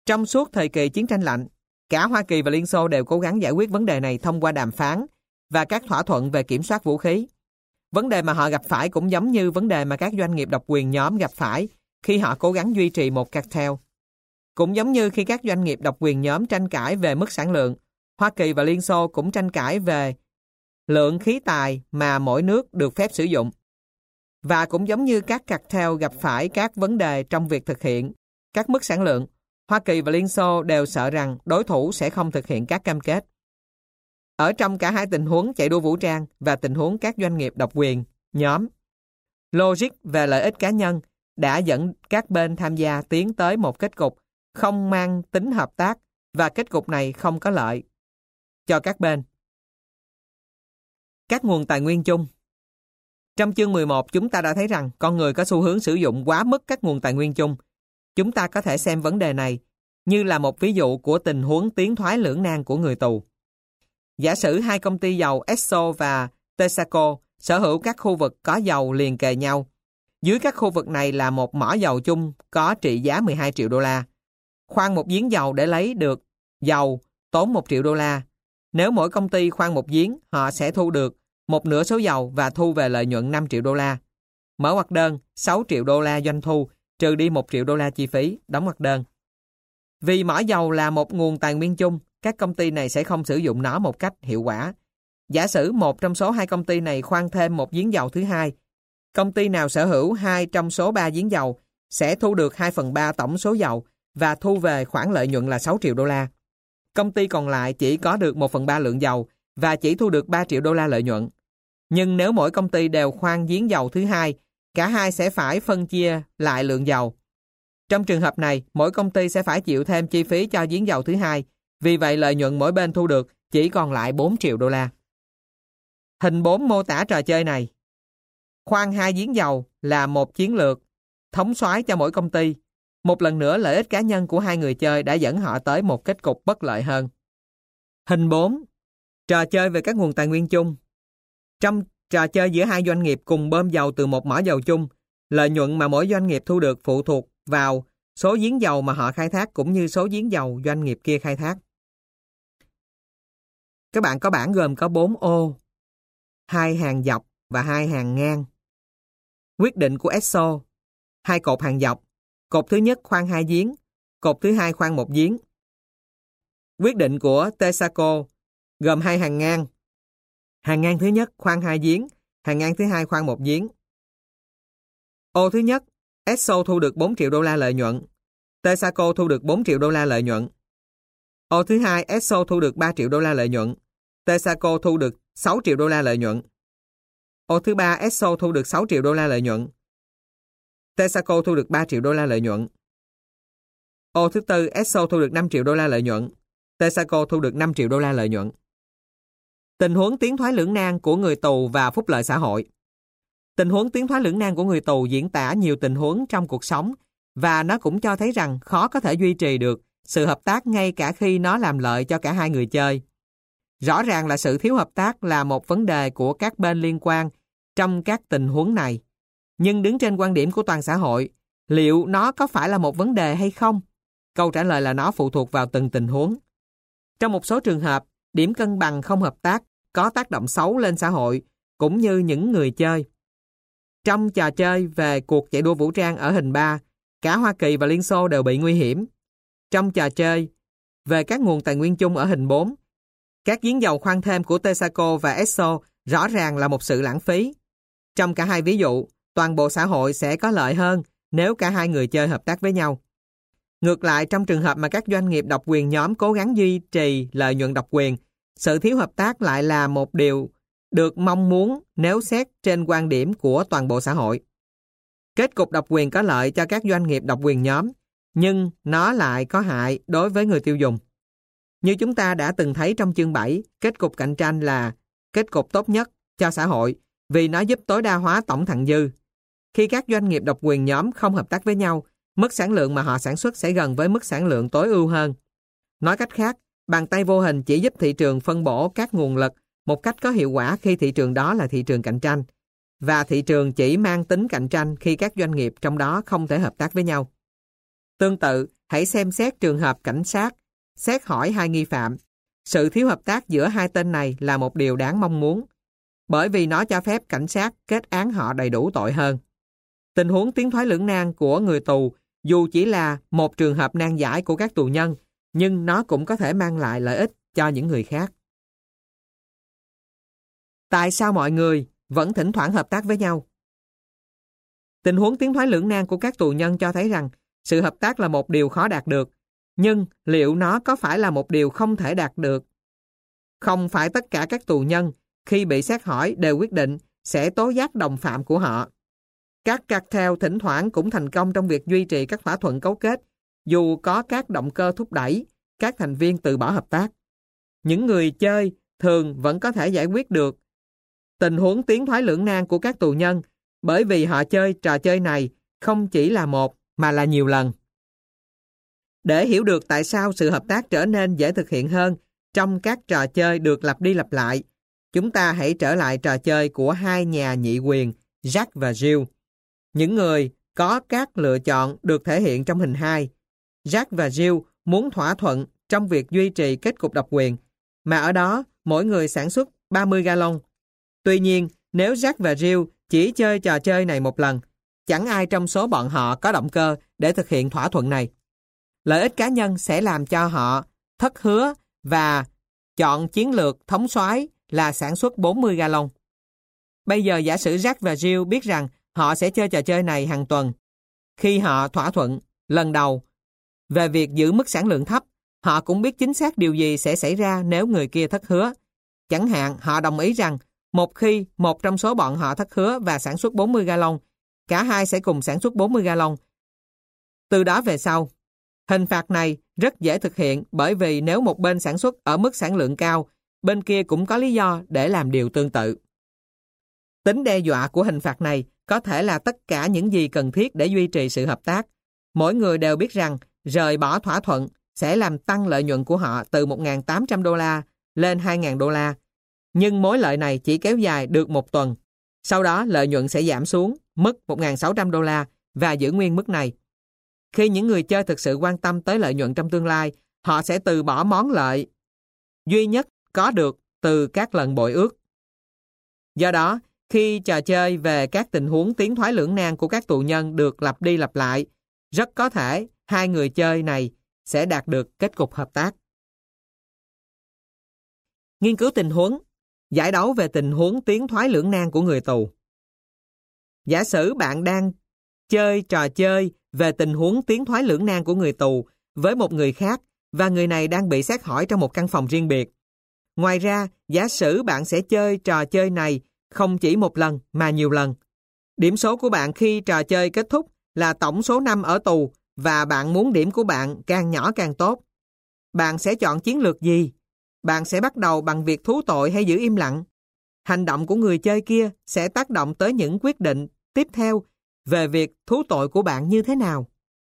Trong suốt thời kỳ chiến tranh lạnh, cả Hoa Kỳ và Liên Xô đều cố gắng giải quyết vấn đề này thông qua đàm phán và các thỏa thuận về kiểm soát vũ khí. Vấn đề mà họ gặp phải cũng giống như vấn đề mà các doanh nghiệp độc quyền nhóm gặp phải khi họ cố gắng duy trì một cartel. Cũng giống như khi các doanh nghiệp độc quyền nhóm tranh cãi về mức sản lượng, Hoa Kỳ và Liên Xô cũng tranh cãi về lượng khí tài mà mỗi nước được phép sử dụng. Và cũng giống như các cartel gặp phải các vấn đề trong việc thực hiện các mức sản lượng, Hoa Kỳ và Liên Xô đều sợ rằng đối thủ sẽ không thực hiện các cam kết. Ở trong cả hai tình huống chạy đua vũ trang và tình huống các doanh nghiệp độc quyền nhóm, logic về lợi ích cá nhân đã dẫn các bên tham gia tiến tới một kết cục không mang tính hợp tác, và kết cục này không có lợi cho các bên. Các nguồn tài nguyên chung. Trong chương 11, chúng ta đã thấy rằng con người có xu hướng sử dụng quá mức các nguồn tài nguyên chung. Chúng ta có thể xem vấn đề này như là một ví dụ của tình huống tiến thoái lưỡng nan của người tù. Giả sử hai công ty dầu Esso và Texaco sở hữu các khu vực có dầu liền kề nhau. Dưới các khu vực này là một mỏ dầu chung có trị giá 12 triệu đô la. Khoan một giếng dầu để lấy được dầu tốn 1 triệu đô la. Nếu mỗi công ty khoan một giếng, họ sẽ thu được một nửa số dầu và thu về lợi nhuận 5 triệu đô la. Mở ngoặc đơn, 6 triệu đô la doanh thu, trừ đi 1 triệu đô la chi phí, đóng ngoặc đơn. Vì mỏ dầu là một nguồn tài nguyên chung, các công ty này sẽ không sử dụng nó một cách hiệu quả. Giả sử một trong số hai công ty này khoan thêm một giếng dầu thứ hai, công ty nào sở hữu 2 trong số 3 giếng dầu sẽ thu được 2/3 tổng số dầu và thu về khoản lợi nhuận là 6 triệu đô la. Công ty còn lại chỉ có được 1/3 lượng dầu và chỉ thu được 3 triệu đô la lợi nhuận. Nhưng nếu mỗi công ty đều khoan giếng dầu thứ hai, cả hai sẽ phải phân chia lại lượng dầu. Trong trường hợp này, mỗi công ty sẽ phải chịu thêm chi phí cho giếng dầu thứ hai, vì vậy lợi nhuận mỗi bên thu được chỉ còn lại 4 triệu đô la. Hình 4 mô tả trò chơi này. Khoan 2 giếng dầu là một chiến lược thống soái cho mỗi công ty. Một lần nữa, lợi ích cá nhân của hai người chơi đã dẫn họ tới một kết cục bất lợi hơn. Hình 4. Trò chơi về các nguồn tài nguyên chung. Trong trò chơi giữa hai doanh nghiệp cùng bơm dầu từ một mỏ dầu chung, lợi nhuận mà mỗi doanh nghiệp thu được phụ thuộc vào số giếng dầu mà họ khai thác cũng như số giếng dầu doanh nghiệp kia khai thác. Các bạn có bảng gồm có 4 ô, 2 hàng dọc và 2 hàng ngang. Quyết định của Esso, 2 cột hàng dọc. Cột thứ nhất khoan 2 giếng, cột thứ hai khoan 1 giếng. Quyết định của Texaco gồm 2 hàng ngang. Hàng ngang thứ nhất khoan 2 giếng, hàng ngang thứ hai khoan 1 giếng. Ô thứ nhất, Esso thu được 4 triệu đô la lợi nhuận. Texaco thu được 4 triệu đô la lợi nhuận. Ô thứ hai, Esso thu được 3 triệu đô la lợi nhuận. Texaco thu được 6 triệu đô la lợi nhuận. Ô thứ ba, Esso thu được 6 triệu đô la lợi nhuận. Texaco thu được 3 triệu đô la lợi nhuận. Ô thứ tư, Esso thu được 5 triệu đô la lợi nhuận. Texaco thu được 5 triệu đô la lợi nhuận. Tình huống tiến thoái lưỡng nan của người tù và phúc lợi xã hội. Tình huống tiến thoái lưỡng nan của người tù diễn tả nhiều tình huống trong cuộc sống và nó cũng cho thấy rằng khó có thể duy trì được sự hợp tác ngay cả khi nó làm lợi cho cả hai người chơi. Rõ ràng là sự thiếu hợp tác là một vấn đề của các bên liên quan trong các tình huống này. Nhưng đứng trên quan điểm của toàn xã hội, liệu nó có phải là một vấn đề hay không? Câu trả lời là nó phụ thuộc vào từng tình huống. Trong một số trường hợp, điểm cân bằng không hợp tác có tác động xấu lên xã hội cũng như những người chơi. Trong trò chơi về cuộc chạy đua vũ trang ở hình 3, cả Hoa Kỳ và Liên Xô đều bị nguy hiểm. Trong trò chơi về các nguồn tài nguyên chung ở hình 4, các giếng dầu khoan thêm của Texaco và Esso rõ ràng là một sự lãng phí. Trong cả hai ví dụ, toàn bộ xã hội sẽ có lợi hơn nếu cả hai người chơi hợp tác với nhau. Ngược lại, trong trường hợp mà các doanh nghiệp độc quyền nhóm cố gắng duy trì lợi nhuận độc quyền, sự thiếu hợp tác lại là một điều được mong muốn nếu xét trên quan điểm của toàn bộ xã hội. Kết cục độc quyền có lợi cho các doanh nghiệp độc quyền nhóm, nhưng nó lại có hại đối với người tiêu dùng. Như chúng ta đã từng thấy trong chương 7, kết cục cạnh tranh là kết cục tốt nhất cho xã hội vì nó giúp tối đa hóa tổng thặng dư. Khi các doanh nghiệp độc quyền nhóm không hợp tác với nhau, mức sản lượng mà họ sản xuất sẽ gần với mức sản lượng tối ưu hơn. Nói cách khác, bàn tay vô hình chỉ giúp thị trường phân bổ các nguồn lực một cách có hiệu quả khi thị trường đó là thị trường cạnh tranh, và thị trường chỉ mang tính cạnh tranh khi các doanh nghiệp trong đó không thể hợp tác với nhau. Tương tự, hãy xem xét trường hợp cảnh sát xét hỏi hai nghi phạm. Sự thiếu hợp tác giữa hai tên này là một điều đáng mong muốn, bởi vì nó cho phép cảnh sát kết án họ đầy đủ tội hơn. Tình huống tiến thoái lưỡng nan của người tù dù chỉ là một trường hợp nan giải của các tù nhân, nhưng nó cũng có thể mang lại lợi ích cho những người khác. Tại sao mọi người vẫn thỉnh thoảng hợp tác với nhau? Tình huống tiến thoái lưỡng nan của các tù nhân cho thấy rằng sự hợp tác là một điều khó đạt được, nhưng liệu nó có phải là một điều không thể đạt được? Không phải tất cả các tù nhân khi bị xét hỏi đều quyết định sẽ tố giác đồng phạm của họ. Các cartel thỉnh thoảng cũng thành công trong việc duy trì các thỏa thuận cấu kết, dù có các động cơ thúc đẩy các thành viên từ bỏ hợp tác. Những người chơi thường vẫn có thể giải quyết được tình huống tiến thoái lưỡng nan của các tù nhân, bởi vì họ chơi trò chơi này không chỉ là một mà là nhiều lần. Để hiểu được tại sao sự hợp tác trở nên dễ thực hiện hơn trong các trò chơi được lặp đi lặp lại, chúng ta hãy trở lại trò chơi của hai nhà nhị quyền Jack và Jill. Những người có các lựa chọn được thể hiện trong hình 2. Jack và Jill muốn thỏa thuận trong việc duy trì kết cục độc quyền, mà ở đó mỗi người sản xuất 30 gallon. Tuy nhiên, nếu Jack và Jill chỉ chơi trò chơi này một lần, chẳng ai trong số bọn họ có động cơ để thực hiện thỏa thuận này. Lợi ích cá nhân sẽ làm cho họ thất hứa và chọn chiến lược thống soái là sản xuất 40 gallon. Bây giờ giả sử Jack và Jill biết rằng họ sẽ chơi trò chơi này hàng tuần. Khi họ thỏa thuận lần đầu về việc giữ mức sản lượng thấp, họ cũng biết chính xác điều gì sẽ xảy ra nếu người kia thất hứa. Chẳng hạn, họ đồng ý rằng một khi một trong số bọn họ thất hứa và sản xuất 40 gallon, cả hai sẽ cùng sản xuất 40 gallon. Từ đó về sau, hình phạt này rất dễ thực hiện, bởi vì nếu một bên sản xuất ở mức sản lượng cao, bên kia cũng có lý do để làm điều tương tự. Tính đe dọa của hình phạt này có thể là tất cả những gì cần thiết để duy trì sự hợp tác. Mỗi người đều biết rằng rời bỏ thỏa thuận sẽ làm tăng lợi nhuận của họ từ 1.800 đô la lên 2.000 đô la. Nhưng mối lợi này chỉ kéo dài được một tuần. Sau đó lợi nhuận sẽ giảm xuống mức 1.600 đô la và giữ nguyên mức này. Khi những người chơi thực sự quan tâm tới lợi nhuận trong tương lai, họ sẽ từ bỏ món lợi duy nhất có được từ các lần bội ước. Do đó, khi trò chơi về các tình huống tiến thoái lưỡng nan của các tù nhân được lặp đi lặp lại, rất có thể hai người chơi này sẽ đạt được kết cục hợp tác. Nghiên cứu tình huống, giải đấu về tình huống tiến thoái lưỡng nan của người tù. Giả sử bạn đang chơi trò chơi về tình huống tiến thoái lưỡng nan của người tù với một người khác và người này đang bị xét hỏi trong một căn phòng riêng biệt. Ngoài ra, giả sử bạn sẽ chơi trò chơi này không chỉ một lần mà nhiều lần. Điểm số của bạn khi trò chơi kết thúc là tổng số năm ở tù và bạn muốn điểm của bạn càng nhỏ càng tốt. Bạn sẽ chọn chiến lược gì? Bạn sẽ bắt đầu bằng việc thú tội hay giữ im lặng? Hành động của người chơi kia sẽ tác động tới những quyết định tiếp theo về việc thú tội của bạn như thế nào.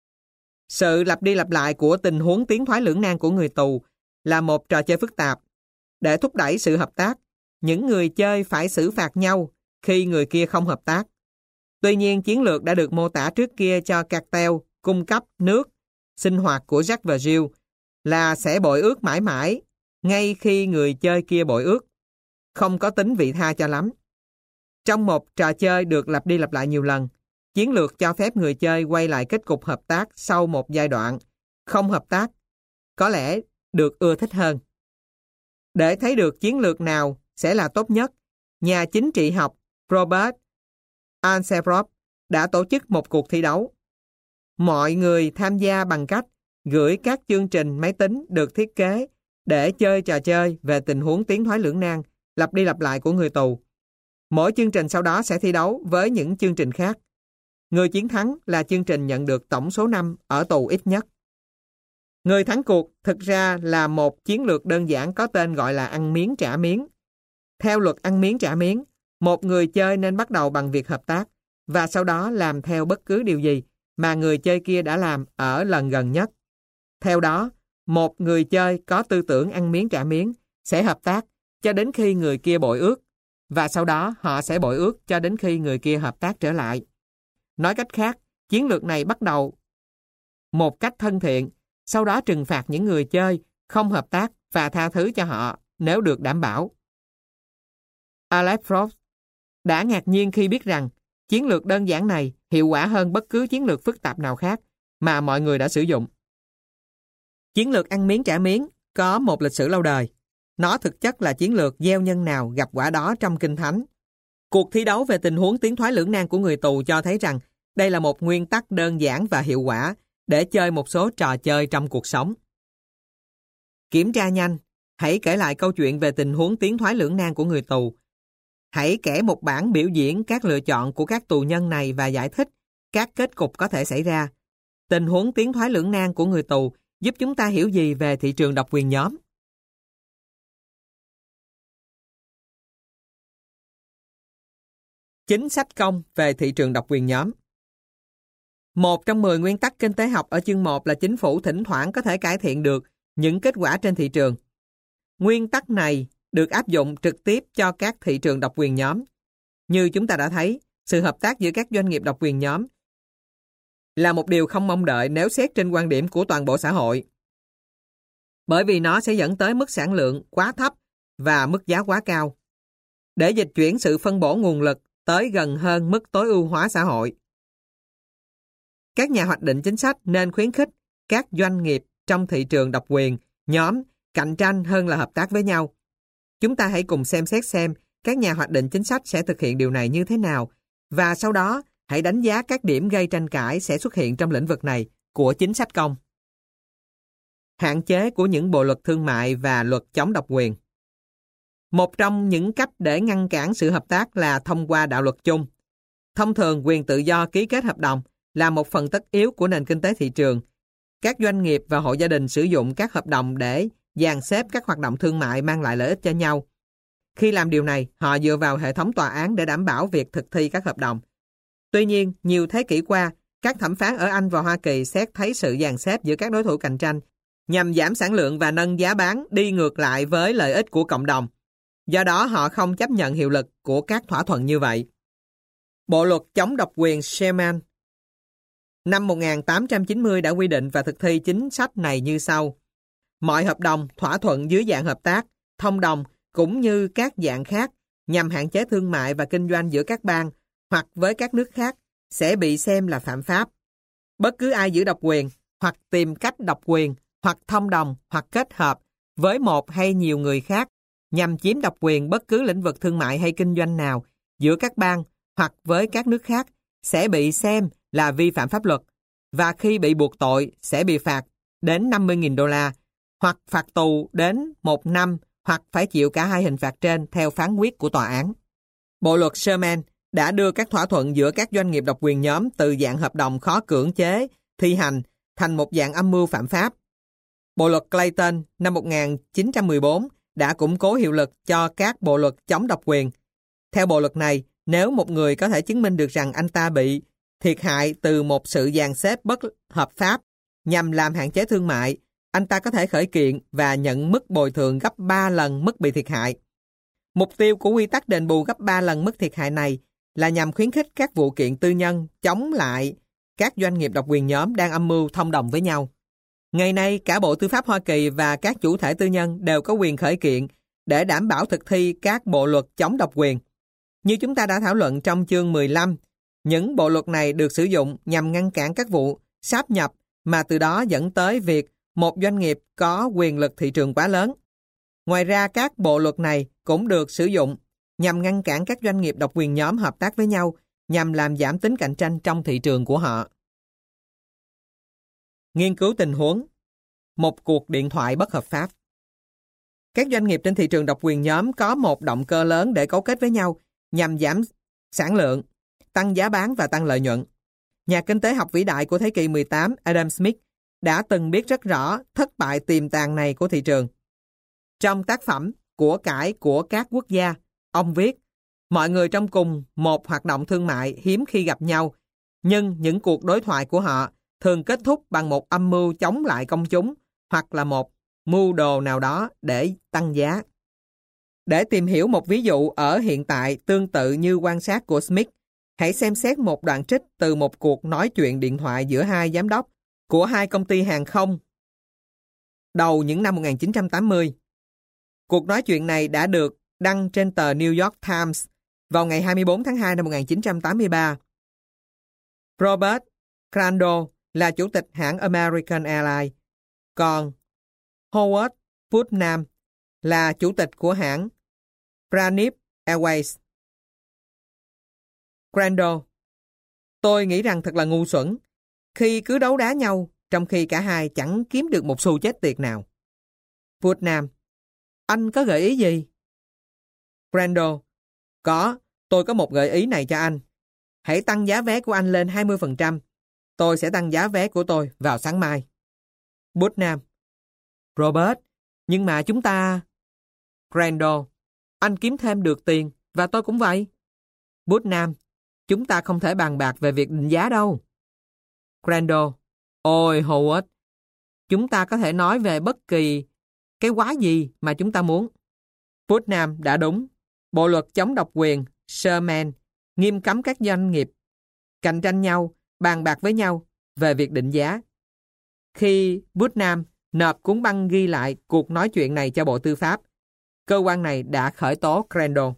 Sự lặp đi lặp lại của tình huống tiến thoái lưỡng nan của người tù là một trò chơi phức tạp. Để thúc đẩy sự hợp tác, những người chơi phải xử phạt nhau khi người kia không hợp tác. Tuy nhiên, chiến lược đã được mô tả trước kia cho cartel cung cấp nước sinh hoạt của Jack và Jill là sẽ bội ước mãi mãi ngay khi người chơi kia bội ước. Không có tính vị tha cho lắm. Trong một trò chơi được lặp đi lặp lại nhiều lần, chiến lược cho phép người chơi quay lại kết cục hợp tác sau một giai đoạn. Không hợp tác có lẽ được ưa thích hơn. Để thấy được chiến lược nào sẽ là tốt nhất, nhà chính trị học Robert Anserov đã tổ chức một cuộc thi đấu. Mọi người tham gia bằng cách gửi các chương trình máy tính được thiết kế để chơi trò chơi về tình huống tiến thoái lưỡng nan lặp đi lặp lại của người tù. Mỗi chương trình sau đó sẽ thi đấu với những chương trình khác. Người chiến thắng là chương trình nhận được tổng số năm ở tù ít nhất. Người thắng cuộc thực ra là một chiến lược đơn giản có tên gọi là ăn miếng trả miếng. Theo luật ăn miếng trả miếng, một người chơi nên bắt đầu bằng việc hợp tác và sau đó làm theo bất cứ điều gì mà người chơi kia đã làm ở lần gần nhất. Theo đó, một người chơi có tư tưởng ăn miếng trả miếng sẽ hợp tác cho đến khi người kia bội ước và sau đó họ sẽ bội ước cho đến khi người kia hợp tác trở lại. Nói cách khác, chiến lược này bắt đầu một cách thân thiện, sau đó trừng phạt những người chơi không hợp tác và tha thứ cho họ nếu được đảm bảo. Alex Frost đã ngạc nhiên khi biết rằng chiến lược đơn giản này hiệu quả hơn bất cứ chiến lược phức tạp nào khác mà mọi người đã sử dụng. Chiến lược ăn miếng trả miếng có một lịch sử lâu đời. Nó thực chất là chiến lược gieo nhân nào gặp quả đó trong Kinh Thánh. Cuộc thi đấu về tình huống tiến thoái lưỡng nan của người tù cho thấy rằng đây là một nguyên tắc đơn giản và hiệu quả để chơi một số trò chơi trong cuộc sống. Kiểm tra nhanh, hãy kể lại câu chuyện về tình huống tiến thoái lưỡng nan của người tù. Hãy kể một bản biểu diễn các lựa chọn của các tù nhân này và giải thích các kết cục có thể xảy ra. Tình huống tiến thoái lưỡng nan của người tù giúp chúng ta hiểu gì về thị trường độc quyền nhóm. Chính sách công về thị trường độc quyền nhóm. Một trong 10 nguyên tắc kinh tế học ở chương 1 là chính phủ thỉnh thoảng có thể cải thiện được những kết quả trên thị trường. Nguyên tắc này được áp dụng trực tiếp cho các thị trường độc quyền nhóm. Như chúng ta đã thấy, sự hợp tác giữa các doanh nghiệp độc quyền nhóm là một điều không mong đợi nếu xét trên quan điểm của toàn bộ xã hội. Bởi vì nó sẽ dẫn tới mức sản lượng quá thấp và mức giá quá cao. Để dịch chuyển sự phân bổ nguồn lực tới gần hơn mức tối ưu hóa xã hội. Các nhà hoạch định chính sách nên khuyến khích các doanh nghiệp trong thị trường độc quyền nhóm cạnh tranh hơn là hợp tác với nhau. Chúng ta hãy cùng xem xét xem các nhà hoạch định chính sách sẽ thực hiện điều này như thế nào, và sau đó hãy đánh giá các điểm gây tranh cãi sẽ xuất hiện trong lĩnh vực này của chính sách công. Hạn chế của những bộ luật thương mại và luật chống độc quyền. Một trong những cách để ngăn cản sự hợp tác là thông qua đạo luật chung. Thông thường, quyền tự do ký kết hợp đồng là một phần tất yếu của nền kinh tế thị trường. Các doanh nghiệp và hộ gia đình sử dụng các hợp đồng để dàn xếp các hoạt động thương mại mang lại lợi ích cho nhau. Khi làm điều này, họ dựa vào hệ thống tòa án để đảm bảo việc thực thi các hợp đồng. Tuy nhiên, nhiều thế kỷ qua, các thẩm phán ở Anh và Hoa Kỳ xét thấy sự dàn xếp giữa các đối thủ cạnh tranh nhằm giảm sản lượng và nâng giá bán đi ngược lại với lợi ích của cộng đồng. Do đó, họ không chấp nhận hiệu lực của các thỏa thuận như vậy. Bộ luật chống độc quyền Sherman năm 1890 đã quy định và thực thi chính sách này như sau. Mọi hợp đồng, thỏa thuận dưới dạng hợp tác, thông đồng cũng như các dạng khác nhằm hạn chế thương mại và kinh doanh giữa các bang hoặc với các nước khác sẽ bị xem là phạm pháp. Bất cứ ai giữ độc quyền hoặc tìm cách độc quyền hoặc thông đồng hoặc kết hợp với một hay nhiều người khác nhằm chiếm độc quyền bất cứ lĩnh vực thương mại hay kinh doanh nào giữa các bang hoặc với các nước khác sẽ bị xem là vi phạm pháp luật, và khi bị buộc tội sẽ bị phạt đến 50.000 đô la hoặc phạt tù đến 1 năm hoặc phải chịu cả hai hình phạt trên theo phán quyết của tòa án. Bộ luật Sherman đã đưa các thỏa thuận giữa các doanh nghiệp độc quyền nhóm từ dạng hợp đồng khó cưỡng chế thi hành thành một dạng âm mưu phạm pháp. Bộ luật Clayton năm 1914 đã củng cố hiệu lực cho các bộ luật chống độc quyền. Theo bộ luật này, nếu một người có thể chứng minh được rằng anh ta bị thiệt hại từ một sự dàn xếp bất hợp pháp nhằm làm hạn chế thương mại, anh ta có thể khởi kiện và nhận mức bồi thường gấp 3 lần mức bị thiệt hại. Mục tiêu của quy tắc đền bù gấp 3 lần mức thiệt hại này là nhằm khuyến khích các vụ kiện tư nhân chống lại các doanh nghiệp độc quyền nhóm đang âm mưu thông đồng với nhau. Ngày nay, cả Bộ Tư pháp Hoa Kỳ và các chủ thể tư nhân đều có quyền khởi kiện để đảm bảo thực thi các bộ luật chống độc quyền. Như chúng ta đã thảo luận trong chương 15, những bộ luật này được sử dụng nhằm ngăn cản các vụ sáp nhập mà từ đó dẫn tới việc một doanh nghiệp có quyền lực thị trường quá lớn. Ngoài ra, các bộ luật này cũng được sử dụng nhằm ngăn cản các doanh nghiệp độc quyền nhóm hợp tác với nhau nhằm làm giảm tính cạnh tranh trong thị trường của họ. Nghiên cứu tình huống. Một cuộc điện thoại bất hợp pháp. Các doanh nghiệp trên thị trường độc quyền nhóm có một động cơ lớn để cấu kết với nhau nhằm giảm sản lượng, tăng giá bán và tăng lợi nhuận. Nhà kinh tế học vĩ đại của thế kỷ 18 Adam Smith đã từng biết rất rõ thất bại tiềm tàng này của thị trường. Trong tác phẩm Của cải của các quốc gia, ông viết, mọi người trong cùng một hoạt động thương mại hiếm khi gặp nhau, nhưng những cuộc đối thoại của họ thường kết thúc bằng một âm mưu chống lại công chúng hoặc là một mưu đồ nào đó để tăng giá. Để tìm hiểu một ví dụ ở hiện tại tương tự như quan sát của Smith, hãy xem xét một đoạn trích từ một cuộc nói chuyện điện thoại giữa hai giám đốc của hai công ty hàng không đầu những năm 1980. Cuộc nói chuyện này đã được đăng trên tờ New York Times vào ngày 24 tháng 2 năm 1983. Robert Crandall là chủ tịch hãng American Airlines, còn Howard Putnam là chủ tịch của hãng Braniff Airways. Crandall: tôi nghĩ rằng thật là ngu xuẩn khi cứ đấu đá nhau trong khi cả hai chẳng kiếm được một xu chết tiệt nào. Putnam: anh có gợi ý gì? Crandall: tôi có một gợi ý này cho anh. Hãy tăng giá vé của anh lên 20%. Tôi sẽ tăng giá vé của tôi vào sáng mai. Putnam: Robert, nhưng mà chúng ta... Crandall: anh kiếm thêm được tiền và tôi cũng vậy. Putnam: chúng ta không thể bàn bạc về việc định giá đâu. Crandall: ôi Howard, chúng ta có thể nói về bất kỳ cái quái gì mà chúng ta muốn. Putnam đã đúng. Bộ luật chống độc quyền Sherman nghiêm cấm các doanh nghiệp cạnh tranh nhau, bàn bạc với nhau về việc định giá. Khi Putnam nộp cuốn băng ghi lại cuộc nói chuyện này cho Bộ Tư pháp, cơ quan này đã khởi tố Crandall.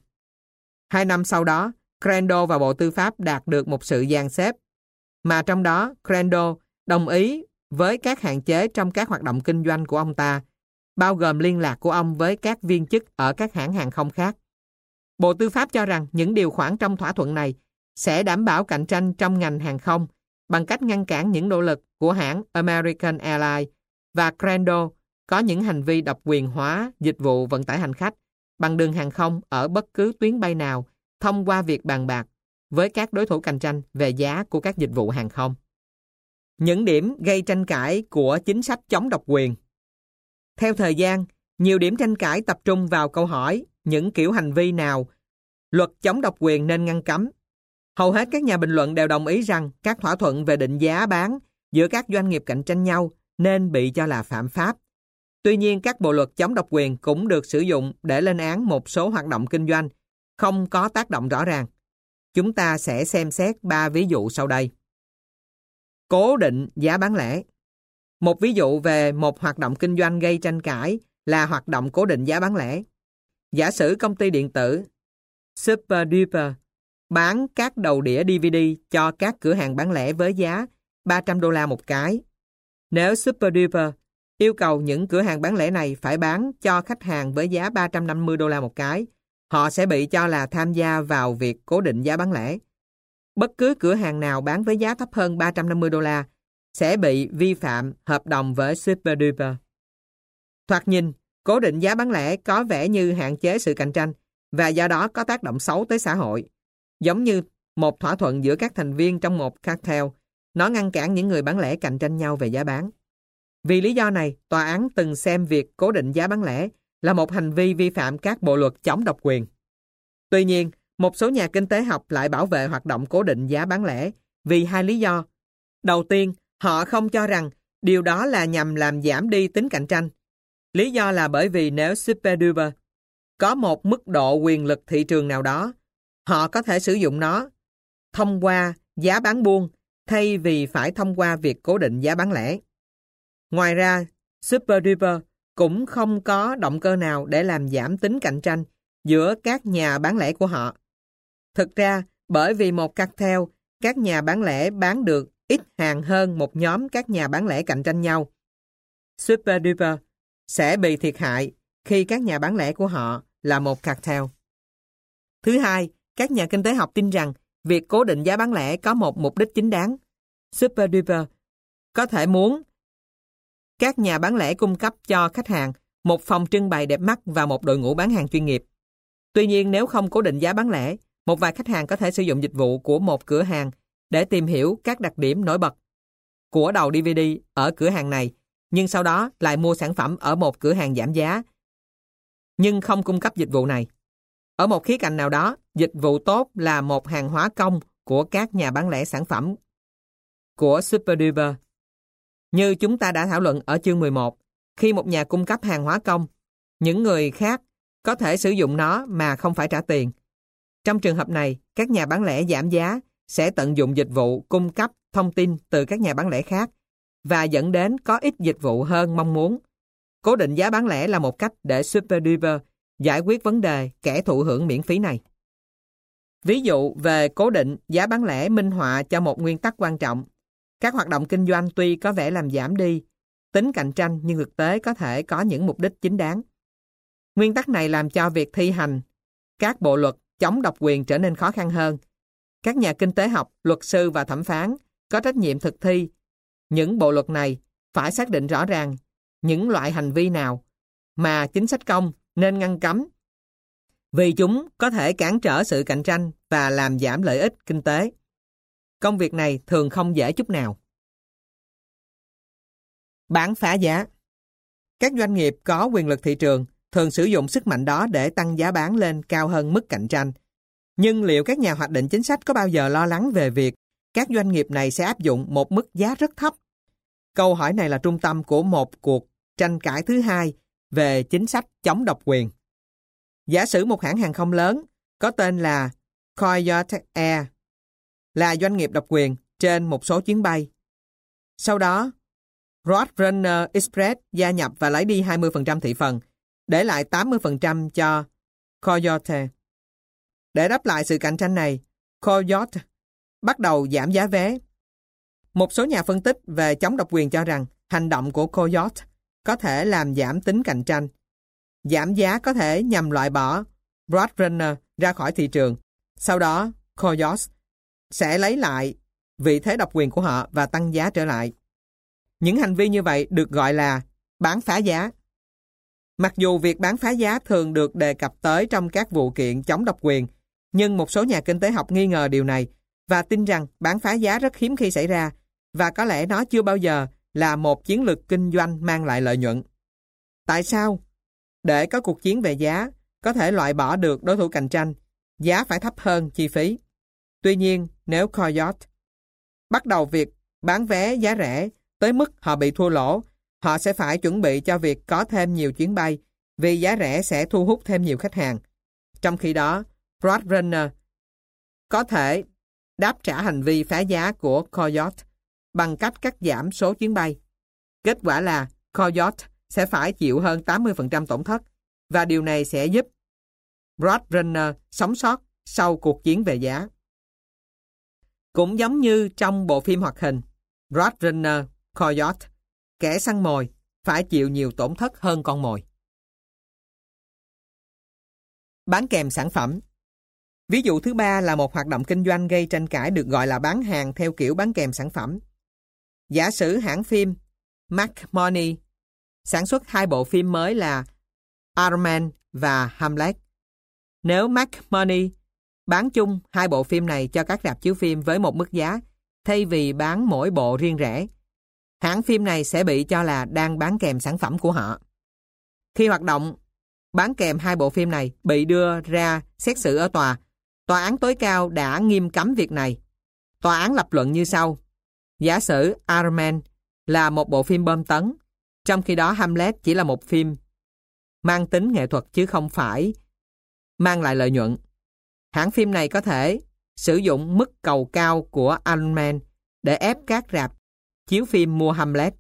2 năm sau đó, Crandall và Bộ Tư pháp đạt được một sự dàn xếp, mà trong đó Crandall đồng ý với các hạn chế trong các hoạt động kinh doanh của ông ta, bao gồm liên lạc của ông với các viên chức ở các hãng hàng không khác. Bộ Tư pháp cho rằng những điều khoản trong thỏa thuận này sẽ đảm bảo cạnh tranh trong ngành hàng không bằng cách ngăn cản những nỗ lực của hãng American Airlines, và Crandall có những hành vi độc quyền hóa dịch vụ vận tải hành khách bằng đường hàng không ở bất cứ tuyến bay nào thông qua việc bàn bạc với các đối thủ cạnh tranh về giá của các dịch vụ hàng không. Những điểm gây tranh cãi của chính sách chống độc quyền. Theo thời gian, nhiều điểm tranh cãi tập trung vào câu hỏi những kiểu hành vi nào luật chống độc quyền nên ngăn cấm. Hầu hết các nhà bình luận đều đồng ý rằng các thỏa thuận về định giá bán giữa các doanh nghiệp cạnh tranh nhau nên bị cho là phạm pháp. Tuy nhiên, các bộ luật chống độc quyền cũng được sử dụng để lên án một số hoạt động kinh doanh không có tác động rõ ràng. Chúng ta sẽ xem xét 3 ví dụ sau đây. Cố định giá bán lẻ. Một ví dụ về một hoạt động kinh doanh gây tranh cãi là hoạt động cố định giá bán lẻ. Giả sử công ty điện tử Super Duper bán các đầu đĩa DVD cho các cửa hàng bán lẻ với giá $300 một cái. Nếu Super Duper yêu cầu những cửa hàng bán lẻ này phải bán cho khách hàng với giá $350 một cái, họ sẽ bị cho là tham gia vào việc cố định giá bán lẻ. Bất cứ cửa hàng nào bán với giá thấp hơn $350 sẽ bị vi phạm hợp đồng với Super Duper. Thoạt nhìn, cố định giá bán lẻ có vẻ như hạn chế sự cạnh tranh và do đó có tác động xấu tới xã hội. Giống như một thỏa thuận giữa các thành viên trong một cartel, nó ngăn cản những người bán lẻ cạnh tranh nhau về giá bán. Vì lý do này, tòa án từng xem việc cố định giá bán lẻ là một hành vi vi phạm các bộ luật chống độc quyền. Tuy nhiên, một số nhà kinh tế học lại bảo vệ hoạt động cố định giá bán lẻ vì 2 lý do. Đầu tiên, họ không cho rằng điều đó là nhằm làm giảm đi tính cạnh tranh. Lý do là bởi vì nếu Super Duper có một mức độ quyền lực thị trường nào đó, họ có thể sử dụng nó thông qua giá bán buôn thay vì phải thông qua việc cố định giá bán lẻ. Ngoài ra, Super Duper cũng không có động cơ nào để làm giảm tính cạnh tranh giữa các nhà bán lẻ của họ. Thực ra, bởi vì một cartel, các nhà bán lẻ bán được ít hàng hơn một nhóm các nhà bán lẻ cạnh tranh nhau. Super Duper sẽ bị thiệt hại khi các nhà bán lẻ của họ là một cartel. Thứ hai, các nhà kinh tế học tin rằng việc cố định giá bán lẻ có một mục đích chính đáng. Super Duper có thể muốn các nhà bán lẻ cung cấp cho khách hàng một phòng trưng bày đẹp mắt và một đội ngũ bán hàng chuyên nghiệp. Tuy nhiên, nếu không cố định giá bán lẻ, một vài khách hàng có thể sử dụng dịch vụ của một cửa hàng để tìm hiểu các đặc điểm nổi bật của đầu DVD ở cửa hàng này, nhưng sau đó lại mua sản phẩm ở một cửa hàng giảm giá, nhưng không cung cấp dịch vụ này. Ở một khía cạnh nào đó, dịch vụ tốt là một hàng hóa công của các nhà bán lẻ sản phẩm của Super Duper. Như chúng ta đã thảo luận ở chương 11, khi một nhà cung cấp hàng hóa công, những người khác có thể sử dụng nó mà không phải trả tiền. Trong trường hợp này, các nhà bán lẻ giảm giá sẽ tận dụng dịch vụ cung cấp thông tin từ các nhà bán lẻ khác và dẫn đến có ít dịch vụ hơn mong muốn. Cố định giá bán lẻ là một cách để SuperDuper giải quyết vấn đề kẻ thụ hưởng miễn phí này. Ví dụ về cố định giá bán lẻ minh họa cho một nguyên tắc quan trọng. Các hoạt động kinh doanh tuy có vẻ làm giảm đi tính cạnh tranh nhưng thực tế có thể có những mục đích chính đáng. Nguyên tắc này làm cho việc thi hành các bộ luật chống độc quyền trở nên khó khăn hơn. Các nhà kinh tế học, luật sư và thẩm phán có trách nhiệm thực thi những bộ luật này phải xác định rõ ràng những loại hành vi nào mà chính sách công nên ngăn cấm vì chúng có thể cản trở sự cạnh tranh và làm giảm lợi ích kinh tế. Công việc này thường không dễ chút nào. Bán phá giá. Các doanh nghiệp có quyền lực thị trường thường sử dụng sức mạnh đó để tăng giá bán lên cao hơn mức cạnh tranh. Nhưng liệu các nhà hoạch định chính sách có bao giờ lo lắng về việc các doanh nghiệp này sẽ áp dụng một mức giá rất thấp? Câu hỏi này là trung tâm của một cuộc tranh cãi thứ hai về chính sách chống độc quyền. Giả sử một hãng hàng không lớn có tên là Coyote Air là doanh nghiệp độc quyền trên một số chuyến bay. Sau đó, Roadrunner Express gia nhập và lấy đi 20% thị phần, để lại 80% cho Coyote. Để đáp lại sự cạnh tranh này, Coyote bắt đầu giảm giá vé. Một số nhà phân tích về chống độc quyền cho rằng hành động của Coyote có thể làm giảm tính cạnh tranh. Giảm giá có thể nhằm loại bỏ Roadrunner ra khỏi thị trường. Sau đó, Coyote sẽ lấy lại vị thế độc quyền của họ và tăng giá trở lại. Những hành vi như vậy được gọi là bán phá giá. Mặc dù việc bán phá giá thường được đề cập tới trong các vụ kiện chống độc quyền, nhưng một số nhà kinh tế học nghi ngờ điều này và tin rằng bán phá giá rất hiếm khi xảy ra và có lẽ nó chưa bao giờ là một chiến lược kinh doanh mang lại lợi nhuận. Tại sao? Để có cuộc chiến về giá, có thể loại bỏ được đối thủ cạnh tranh, giá phải thấp hơn chi phí. Tuy nhiên, nếu Coyote bắt đầu việc bán vé giá rẻ tới mức họ bị thua lỗ, họ sẽ phải chuẩn bị cho việc có thêm nhiều chuyến bay vì giá rẻ sẽ thu hút thêm nhiều khách hàng. Trong khi đó, Roadrunner có thể đáp trả hành vi phá giá của Coyote bằng cách cắt giảm số chuyến bay. Kết quả là Coyote sẽ phải chịu hơn 80% tổn thất và điều này sẽ giúp Roadrunner sống sót sau cuộc chiến về giá. Cũng giống như trong bộ phim hoạt hình Roadrunner Coyote, kẻ săn mồi phải chịu nhiều tổn thất hơn con mồi. Bán kèm sản phẩm. Ví dụ thứ ba là một hoạt động kinh doanh gây tranh cãi được gọi là bán hàng theo kiểu bán kèm sản phẩm. Giả sử hãng phim McMoney sản xuất hai bộ phim mới là Iron Man và Hamlet. Nếu McMoney bán chung hai bộ phim này cho các rạp chiếu phim với một mức giá, thay vì bán mỗi bộ riêng rẽ, hãng phim này sẽ bị cho là đang bán kèm sản phẩm của họ. Khi hoạt động bán kèm hai bộ phim này bị đưa ra xét xử ở tòa án tối cao đã nghiêm cấm việc này. Tòa án lập luận như sau. Giả sử Iron Man là một bộ phim bom tấn, trong khi đó Hamlet chỉ là một phim mang tính nghệ thuật chứ không phải mang lại lợi nhuận. Hãng phim này có thể sử dụng mức cầu cao của Iron Man để ép các rạp chiếu phim mua Hamlet.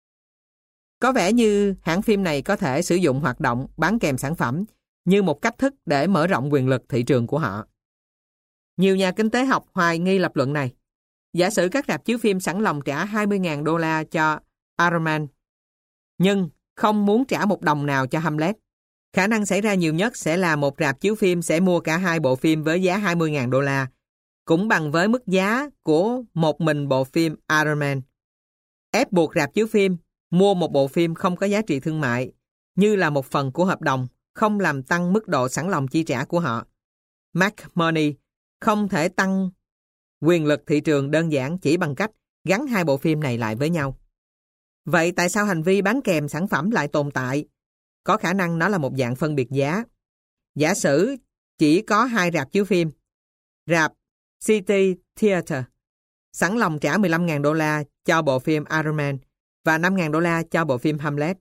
Có vẻ như hãng phim này có thể sử dụng hoạt động bán kèm sản phẩm như một cách thức để mở rộng quyền lực thị trường của họ. Nhiều nhà kinh tế học hoài nghi lập luận này. Giả sử các rạp chiếu phim sẵn lòng trả 20.000 đô la cho Iron Man, nhưng không muốn trả một đồng nào cho Hamlet. Khả năng xảy ra nhiều nhất sẽ là một rạp chiếu phim sẽ mua cả hai bộ phim với giá 20.000 đô la, cũng bằng với mức giá của một mình bộ phim Iron Man. Ép buộc rạp chiếu phim mua một bộ phim không có giá trị thương mại, như là một phần của hợp đồng, không làm tăng mức độ sẵn lòng chi trả của họ. McMoney không thể tăng quyền lực thị trường đơn giản chỉ bằng cách gắn hai bộ phim này lại với nhau. Vậy tại sao hành vi bán kèm sản phẩm lại tồn tại? Có khả năng nó là một dạng phân biệt giá. Giả sử chỉ có hai rạp chiếu phim, rạp City Theatre sẵn lòng trả 15.000 đô la cho bộ phim Iron Man và 5.000 đô la cho bộ phim Hamlet.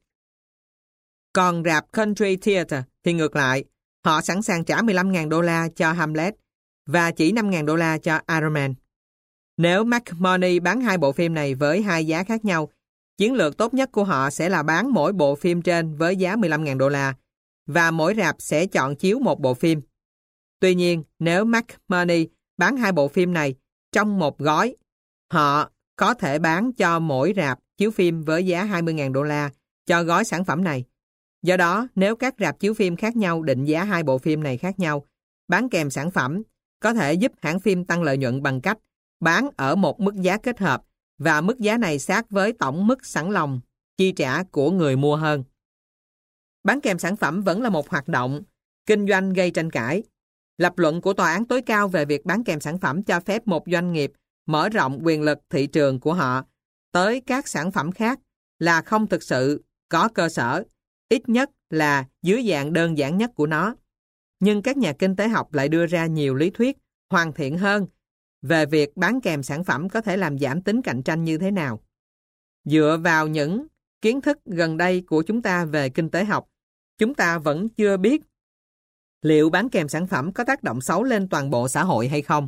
Còn rạp Country Theatre thì ngược lại, họ sẵn sàng trả 15.000 đô la cho Hamlet và chỉ 5.000 đô la cho Iron Man. Nếu McMoney bán hai bộ phim này với hai giá khác nhau, chiến lược tốt nhất của họ sẽ là bán mỗi bộ phim trên với giá 15.000 đô la và mỗi rạp sẽ chọn chiếu một bộ phim. Tuy nhiên, nếu McMoney bán 2 bộ phim này trong một gói, họ có thể bán cho mỗi rạp chiếu phim với giá 20.000 đô la cho gói sản phẩm này. Do đó, nếu các rạp chiếu phim khác nhau định giá 2 bộ phim này khác nhau, bán kèm sản phẩm có thể giúp hãng phim tăng lợi nhuận bằng cách bán ở một mức giá kết hợp và mức giá này sát với tổng mức sẵn lòng chi trả của người mua hơn. Bán kèm sản phẩm vẫn là một hoạt động kinh doanh gây tranh cãi. Lập luận của Tòa án tối cao về việc bán kèm sản phẩm cho phép một doanh nghiệp mở rộng quyền lực thị trường của họ tới các sản phẩm khác là không thực sự có cơ sở, ít nhất là dưới dạng đơn giản nhất của nó. Nhưng các nhà kinh tế học lại đưa ra nhiều lý thuyết hoàn thiện hơn về việc bán kèm sản phẩm có thể làm giảm tính cạnh tranh như thế nào. Dựa vào những kiến thức gần đây của chúng ta về kinh tế học, chúng ta vẫn chưa biết liệu bán kèm sản phẩm có tác động xấu lên toàn bộ xã hội hay không.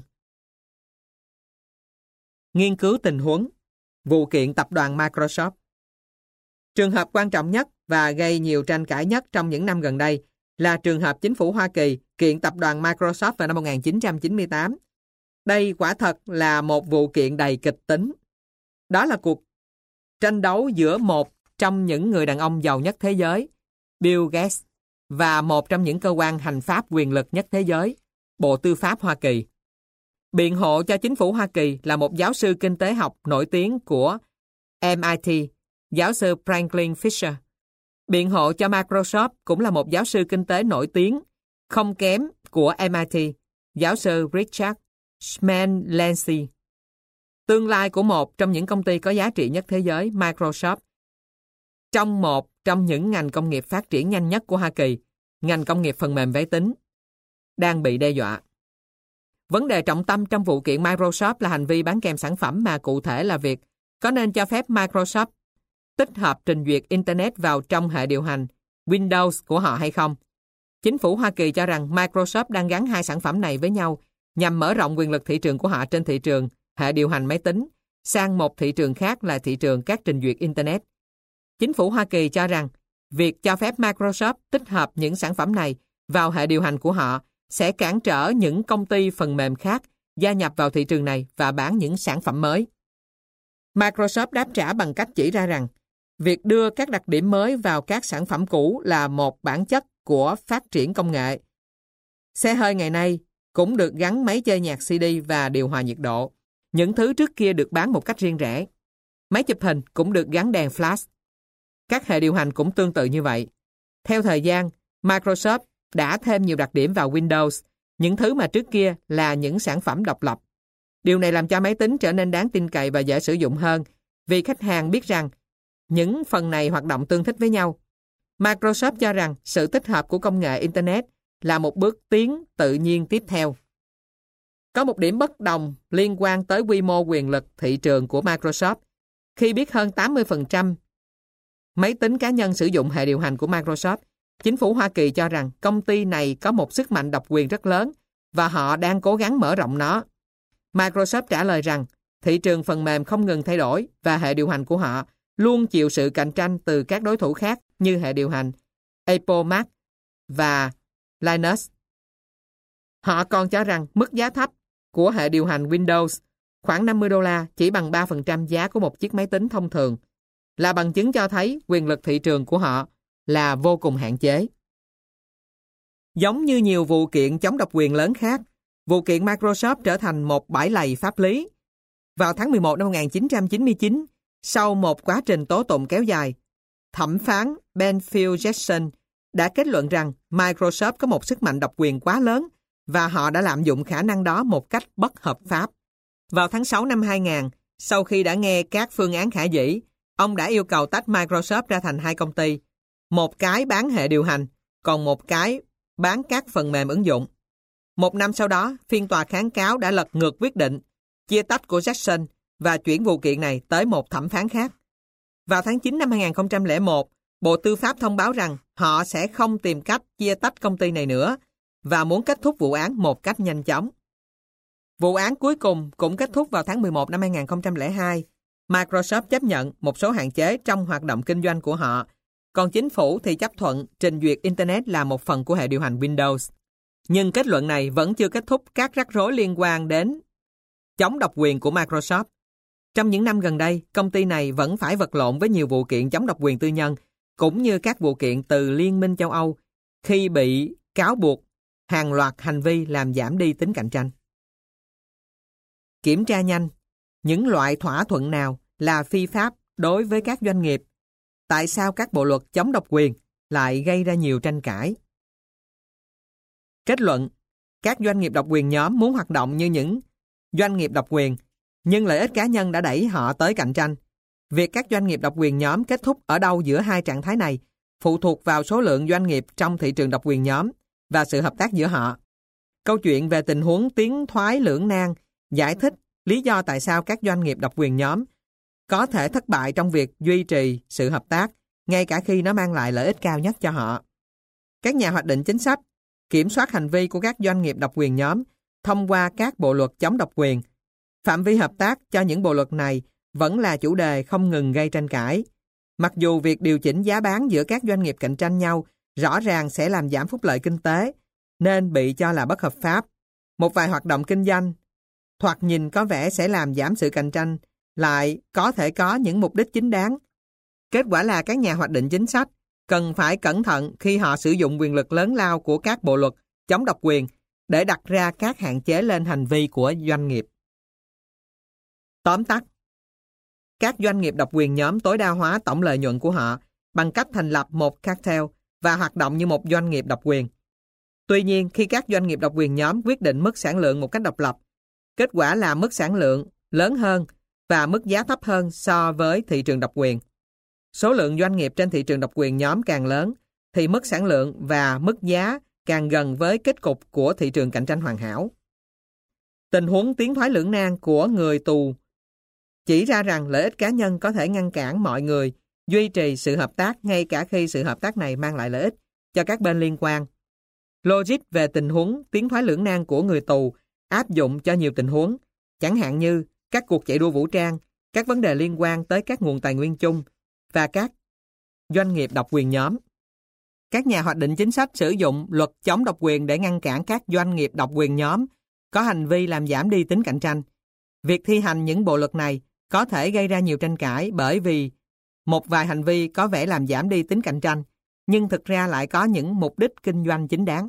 Nghiên cứu tình huống, vụ kiện tập đoàn Microsoft. Trường hợp quan trọng nhất và gây nhiều tranh cãi nhất trong những năm gần đây là trường hợp chính phủ Hoa Kỳ kiện tập đoàn Microsoft vào năm 1998. Đây quả thật là một vụ kiện đầy kịch tính. Đó là cuộc tranh đấu giữa một trong những người đàn ông giàu nhất thế giới, Bill Gates, và một trong những cơ quan hành pháp quyền lực nhất thế giới, Bộ Tư pháp Hoa Kỳ. Biện hộ cho chính phủ Hoa Kỳ là một giáo sư kinh tế học nổi tiếng của MIT, giáo sư Franklin Fisher. Biện hộ cho Microsoft cũng là một giáo sư kinh tế nổi tiếng, không kém của MIT, giáo sư Richard Schmalensky. Tương lai của một trong những công ty có giá trị nhất thế giới, Microsoft, trong một trong những ngành công nghiệp phát triển nhanh nhất của Hoa Kỳ, ngành công nghiệp phần mềm máy tính, đang bị đe dọa. Vấn đề trọng tâm trong vụ kiện Microsoft là hành vi bán kèm sản phẩm, mà cụ thể là việc có nên cho phép Microsoft tích hợp trình duyệt Internet vào trong hệ điều hành Windows của họ hay không. Chính phủ Hoa Kỳ cho rằng Microsoft đang gắn 2 sản phẩm này với nhau nhằm mở rộng quyền lực thị trường của họ trên thị trường hệ điều hành máy tính sang một thị trường khác là thị trường các trình duyệt Internet. Chính phủ Hoa Kỳ cho rằng việc cho phép Microsoft tích hợp những sản phẩm này vào hệ điều hành của họ sẽ cản trở những công ty phần mềm khác gia nhập vào thị trường này và bán những sản phẩm mới. Microsoft đáp trả bằng cách chỉ ra rằng việc đưa các đặc điểm mới vào các sản phẩm cũ là một bản chất của phát triển công nghệ. Xe hơi ngày nay cũng được gắn máy chơi nhạc CD và điều hòa nhiệt độ. Những thứ trước kia được bán một cách riêng rẽ. Máy chụp hình cũng được gắn đèn flash. Các hệ điều hành cũng tương tự như vậy. Theo thời gian, Microsoft đã thêm nhiều đặc điểm vào Windows, những thứ mà trước kia là những sản phẩm độc lập. Điều này làm cho máy tính trở nên đáng tin cậy và dễ sử dụng hơn, vì khách hàng biết rằng những phần này hoạt động tương thích với nhau. Microsoft cho rằng sự tích hợp của công nghệ Internet là một bước tiến tự nhiên tiếp theo. Có một điểm bất đồng liên quan tới quy mô quyền lực thị trường của Microsoft. Khi biết hơn 80% máy tính cá nhân sử dụng hệ điều hành của Microsoft, chính phủ Hoa Kỳ cho rằng công ty này có một sức mạnh độc quyền rất lớn và họ đang cố gắng mở rộng nó. Microsoft trả lời rằng thị trường phần mềm không ngừng thay đổi và hệ điều hành của họ luôn chịu sự cạnh tranh từ các đối thủ khác như hệ điều hành Apple Mac và Linux. Họ còn cho rằng mức giá thấp của hệ điều hành Windows, khoảng 50 đô la, chỉ bằng 3% giá của một chiếc máy tính thông thường, là bằng chứng cho thấy quyền lực thị trường của họ là vô cùng hạn chế. Giống như nhiều vụ kiện chống độc quyền lớn khác, vụ kiện Microsoft trở thành một bãi lầy pháp lý. Vào tháng 11 năm 1999, sau một quá trình tố tụng kéo dài, thẩm phán Benfield Jackson đã kết luận rằng Microsoft có một sức mạnh độc quyền quá lớn và họ đã lạm dụng khả năng đó một cách bất hợp pháp. Vào tháng 6 năm 2000, sau khi đã nghe các phương án khả dĩ, ông đã yêu cầu tách Microsoft ra thành 2 công ty, một cái bán hệ điều hành, còn một cái bán các phần mềm ứng dụng. Một năm sau đó, phiên tòa kháng cáo đã lật ngược quyết định chia tách của Jackson và chuyển vụ kiện này tới một thẩm phán khác. Vào tháng 9 năm 2001, Bộ Tư pháp thông báo rằng họ sẽ không tìm cách chia tách công ty này nữa và muốn kết thúc vụ án một cách nhanh chóng. Vụ án cuối cùng cũng kết thúc vào tháng 11 năm 2002 Microsoft chấp nhận một số hạn chế trong hoạt động kinh doanh của họ, còn chính phủ thì chấp thuận trình duyệt Internet là một phần của hệ điều hành Windows. Nhưng kết luận này vẫn chưa kết thúc các rắc rối liên quan đến chống độc quyền của Microsoft. Trong những năm gần đây, công ty này vẫn phải vật lộn với nhiều vụ kiện chống độc quyền tư nhân, cũng như các vụ kiện từ Liên minh châu Âu khi bị cáo buộc hàng loạt hành vi làm giảm đi tính cạnh tranh. Kiểm tra nhanh, những loại thỏa thuận nào là phi pháp đối với các doanh nghiệp? Tại sao các bộ luật chống độc quyền lại gây ra nhiều tranh cãi? Kết luận, các doanh nghiệp độc quyền nhóm muốn hoạt động như những doanh nghiệp độc quyền, nhưng lợi ích cá nhân đã đẩy họ tới cạnh tranh. Việc các doanh nghiệp độc quyền nhóm kết thúc ở đâu giữa hai trạng thái này phụ thuộc vào số lượng doanh nghiệp trong thị trường độc quyền nhóm và sự hợp tác giữa họ. Câu chuyện về tình huống tiến thoái lưỡng nan giải thích lý do tại sao các doanh nghiệp độc quyền nhóm có thể thất bại trong việc duy trì sự hợp tác, ngay cả khi nó mang lại lợi ích cao nhất cho họ. Các nhà hoạch định chính sách kiểm soát hành vi của các doanh nghiệp độc quyền nhóm thông qua các bộ luật chống độc quyền. Phạm vi hợp tác cho những bộ luật này vẫn là chủ đề không ngừng gây tranh cãi. Mặc dù việc điều chỉnh giá bán giữa các doanh nghiệp cạnh tranh nhau rõ ràng sẽ làm giảm phúc lợi kinh tế, nên bị cho là bất hợp pháp. Một vài hoạt động kinh doanh thoạt nhìn có vẻ sẽ làm giảm sự cạnh tranh, lại có thể có những mục đích chính đáng. Kết quả là các nhà hoạch định chính sách cần phải cẩn thận khi họ sử dụng quyền lực lớn lao của các bộ luật chống độc quyền để đặt ra các hạn chế lên hành vi của doanh nghiệp. Tóm tắt, các doanh nghiệp độc quyền nhóm tối đa hóa tổng lợi nhuận của họ bằng cách thành lập một cartel và hoạt động như một doanh nghiệp độc quyền. Tuy nhiên, khi các doanh nghiệp độc quyền nhóm quyết định mức sản lượng một cách độc lập, kết quả là mức sản lượng lớn hơn và mức giá thấp hơn so với thị trường độc quyền. Số lượng doanh nghiệp trên thị trường độc quyền nhóm càng lớn, thì mức sản lượng và mức giá càng gần với kết cục của thị trường cạnh tranh hoàn hảo. Tình huống tiến thoái lưỡng nan của người tù chỉ ra rằng lợi ích cá nhân có thể ngăn cản mọi người duy trì sự hợp tác ngay cả khi sự hợp tác này mang lại lợi ích cho các bên liên quan. Logic về tình huống tiến thoái lưỡng nan của người tù áp dụng cho nhiều tình huống, chẳng hạn như các cuộc chạy đua vũ trang, các vấn đề liên quan tới các nguồn tài nguyên chung và các doanh nghiệp độc quyền nhóm. Các nhà hoạch định chính sách sử dụng luật chống độc quyền để ngăn cản các doanh nghiệp độc quyền nhóm có hành vi làm giảm đi tính cạnh tranh. Việc thi hành những bộ luật này có thể gây ra nhiều tranh cãi bởi vì một vài hành vi có vẻ làm giảm đi tính cạnh tranh, nhưng thực ra lại có những mục đích kinh doanh chính đáng.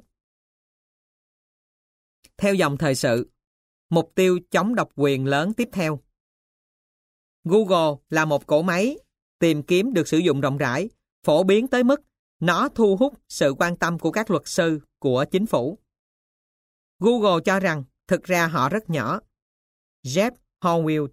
Theo dòng thời sự, mục tiêu chống độc quyền lớn tiếp theo. Google là một cỗ máy tìm kiếm được sử dụng rộng rãi, phổ biến tới mức nó thu hút sự quan tâm của các luật sư của chính phủ. Google cho rằng thực ra họ rất nhỏ. Jeff Horwill.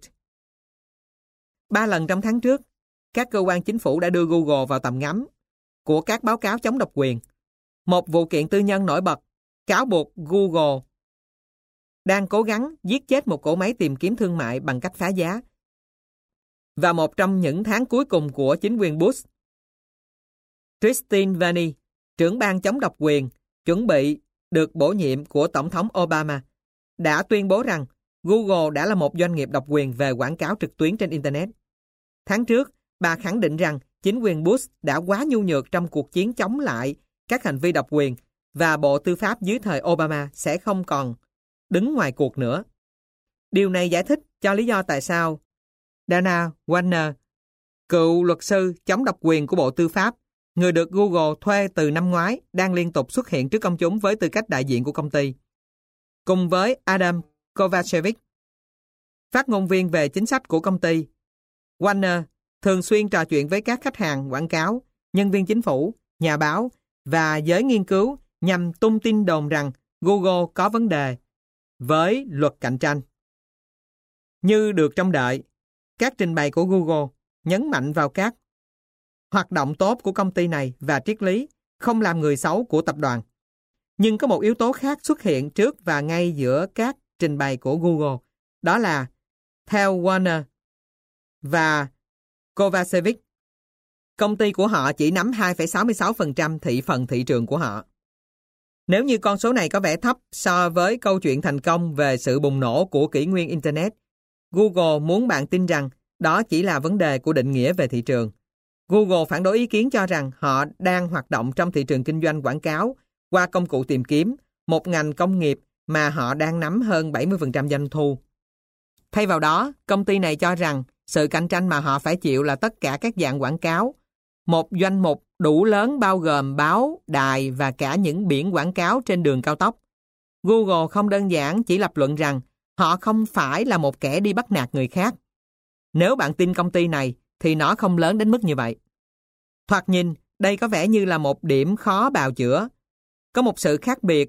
3 lần trong tháng trước, các cơ quan chính phủ đã đưa Google vào tầm ngắm của các báo cáo chống độc quyền. Một vụ kiện tư nhân nổi bật cáo buộc Google đang cố gắng giết chết một cỗ máy tìm kiếm thương mại bằng cách phá giá. Và một trong những tháng cuối cùng của chính quyền Bush, Christine Vaney, trưởng ban chống độc quyền, chuẩn bị được bổ nhiệm của Tổng thống Obama, đã tuyên bố rằng Google đã là một doanh nghiệp độc quyền về quảng cáo trực tuyến trên Internet. Tháng trước, bà khẳng định rằng chính quyền Bush đã quá nhu nhược trong cuộc chiến chống lại các hành vi độc quyền và Bộ Tư pháp dưới thời Obama sẽ không còn đứng ngoài cuộc nữa. Điều này giải thích cho lý do tại sao Dana Warner, cựu luật sư chống độc quyền của Bộ Tư pháp, người được Google thuê từ năm ngoái, đang liên tục xuất hiện trước công chúng với tư cách đại diện của công ty. Cùng với Adam Kovacevic, phát ngôn viên về chính sách của công ty, Warner thường xuyên trò chuyện với các khách hàng quảng cáo, nhân viên chính phủ, nhà báo và giới nghiên cứu nhằm tung tin đồn rằng Google có vấn đề với luật cạnh tranh. Như được trông đợi, các trình bày của Google nhấn mạnh vào các hoạt động tốt của công ty này và triết lý không làm người xấu của tập đoàn. Nhưng có một yếu tố khác xuất hiện trước và ngay giữa các trình bày của Google, đó là, theo Warner và Kovacevic, công ty của họ chỉ nắm 2,66% thị phần thị trường của họ. Nếu như con số này có vẻ thấp so với câu chuyện thành công về sự bùng nổ của kỷ nguyên Internet, Google muốn bạn tin rằng đó chỉ là vấn đề của định nghĩa về thị trường. Google phản đối ý kiến cho rằng họ đang hoạt động trong thị trường kinh doanh quảng cáo qua công cụ tìm kiếm, một ngành công nghiệp mà họ đang nắm hơn 70% doanh thu. Thay vào đó, công ty này cho rằng sự cạnh tranh mà họ phải chịu là tất cả các dạng quảng cáo. Một doanh mục đủ lớn bao gồm báo, đài và cả những biển quảng cáo trên đường cao tốc. Google không đơn giản chỉ lập luận rằng họ không phải là một kẻ đi bắt nạt người khác. Nếu bạn tin công ty này, thì nó không lớn đến mức như vậy. Thoạt nhìn, đây có vẻ như là một điểm khó bào chữa. Có một sự khác biệt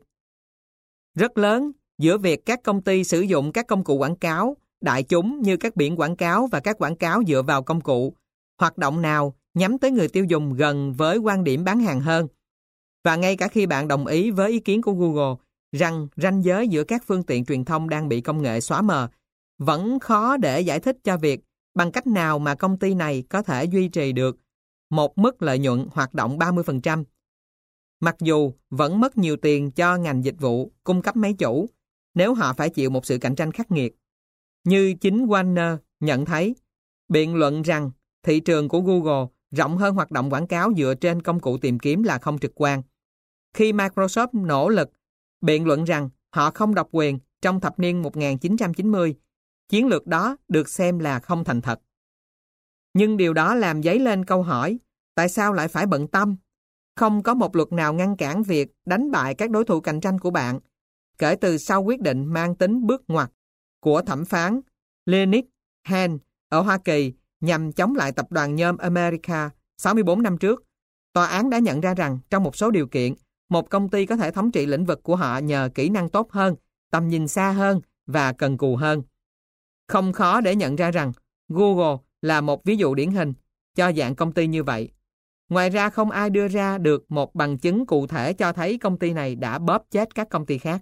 rất lớn giữa việc các công ty sử dụng các công cụ quảng cáo đại chúng như các biển quảng cáo và các quảng cáo dựa vào công cụ, hoạt động nào nhắm tới người tiêu dùng gần với quan điểm bán hàng hơn. Và ngay cả khi bạn đồng ý với ý kiến của Google rằng ranh giới giữa các phương tiện truyền thông đang bị công nghệ xóa mờ, vẫn khó để giải thích cho việc bằng cách nào mà công ty này có thể duy trì được một mức lợi nhuận hoạt động 30%. Mặc dù vẫn mất nhiều tiền cho ngành dịch vụ cung cấp máy chủ nếu họ phải chịu một sự cạnh tranh khắc nghiệt. Như chính Warner nhận thấy, biện luận rằng thị trường của Google rộng hơn hoạt động quảng cáo dựa trên công cụ tìm kiếm là không trực quan. Khi Microsoft nỗ lực biện luận rằng họ không độc quyền trong thập niên 1990, chiến lược đó được xem là không thành thật. Nhưng điều đó làm dấy lên câu hỏi, tại sao lại phải bận tâm? Không có một luật nào ngăn cản việc đánh bại các đối thủ cạnh tranh của bạn, kể từ sau quyết định mang tính bước ngoặt của thẩm phán Leonid Hand ở Hoa Kỳ nhằm chống lại tập đoàn nhôm America 64 năm trước. Tòa án đã nhận ra rằng trong một số điều kiện, một công ty có thể thống trị lĩnh vực của họ nhờ kỹ năng tốt hơn, tầm nhìn xa hơn và cần cù hơn. Không khó để nhận ra rằng Google là một ví dụ điển hình cho dạng công ty như vậy. Ngoài ra, không ai đưa ra được một bằng chứng cụ thể cho thấy công ty này đã bóp chết các công ty khác.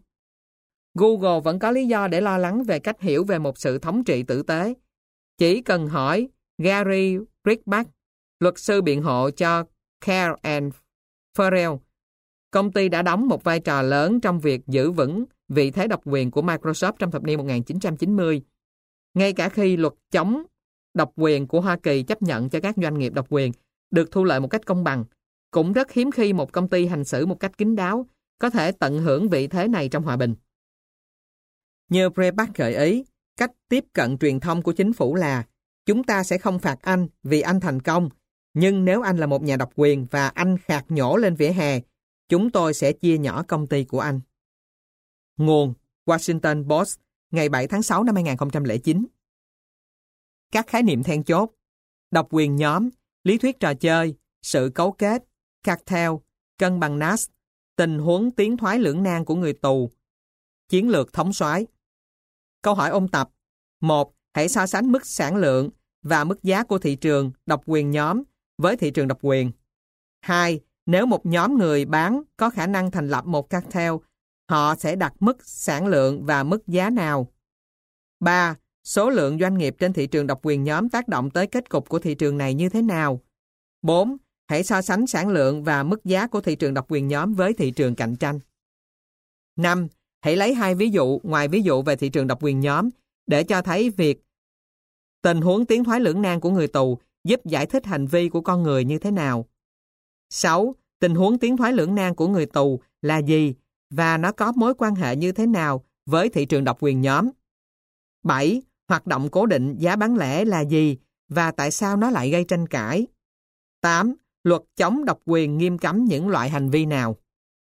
Google vẫn có lý do để lo lắng về cách hiểu về một sự thống trị tử tế. Chỉ cần hỏi Gary Brickback, luật sư biện hộ cho Care and Farrell, công ty đã đóng một vai trò lớn trong việc giữ vững vị thế độc quyền của Microsoft trong thập niên 1990. Ngay cả khi luật chống độc quyền của Hoa Kỳ chấp nhận cho các doanh nghiệp độc quyền được thu lợi một cách công bằng, cũng rất hiếm khi một công ty hành xử một cách kín đáo có thể tận hưởng vị thế này trong hòa bình. Như Breitbart gợi ý, cách tiếp cận truyền thông của chính phủ là chúng ta sẽ không phạt anh vì anh thành công, nhưng nếu anh là một nhà độc quyền và anh khạc nhổ lên vỉa hè, chúng tôi sẽ chia nhỏ công ty của anh. Nguồn Washington Post, ngày 7 tháng 6 năm 2009. Các khái niệm then chốt: độc quyền nhóm, lý thuyết trò chơi, sự cấu kết, cartel, cân bằng Nash, tình huống tiến thoái lưỡng nan của người tù, chiến lược thống soái. Câu hỏi ôn tập: 1. Hãy so sánh mức sản lượng và mức giá của thị trường độc quyền nhóm với thị trường độc quyền. 2. Nếu một nhóm người bán có khả năng thành lập một cartel, họ sẽ đặt mức sản lượng và mức giá nào? 3. Số lượng doanh nghiệp trên thị trường độc quyền nhóm tác động tới kết cục của thị trường này như thế nào? 4. Hãy so sánh sản lượng và mức giá của thị trường độc quyền nhóm với thị trường cạnh tranh. 5. Hãy lấy hai ví dụ ngoài ví dụ về thị trường độc quyền nhóm để cho thấy việc tình huống tiến thoái lưỡng nan của người tù giúp giải thích hành vi của con người như thế nào. 6. Tình huống tiến thoái lưỡng nan của người tù là gì và nó có mối quan hệ như thế nào với thị trường độc quyền nhóm. 7. Hoạt động cố định giá bán lẻ là gì và tại sao nó lại gây tranh cãi. 8. Luật chống độc quyền nghiêm cấm những loại hành vi nào.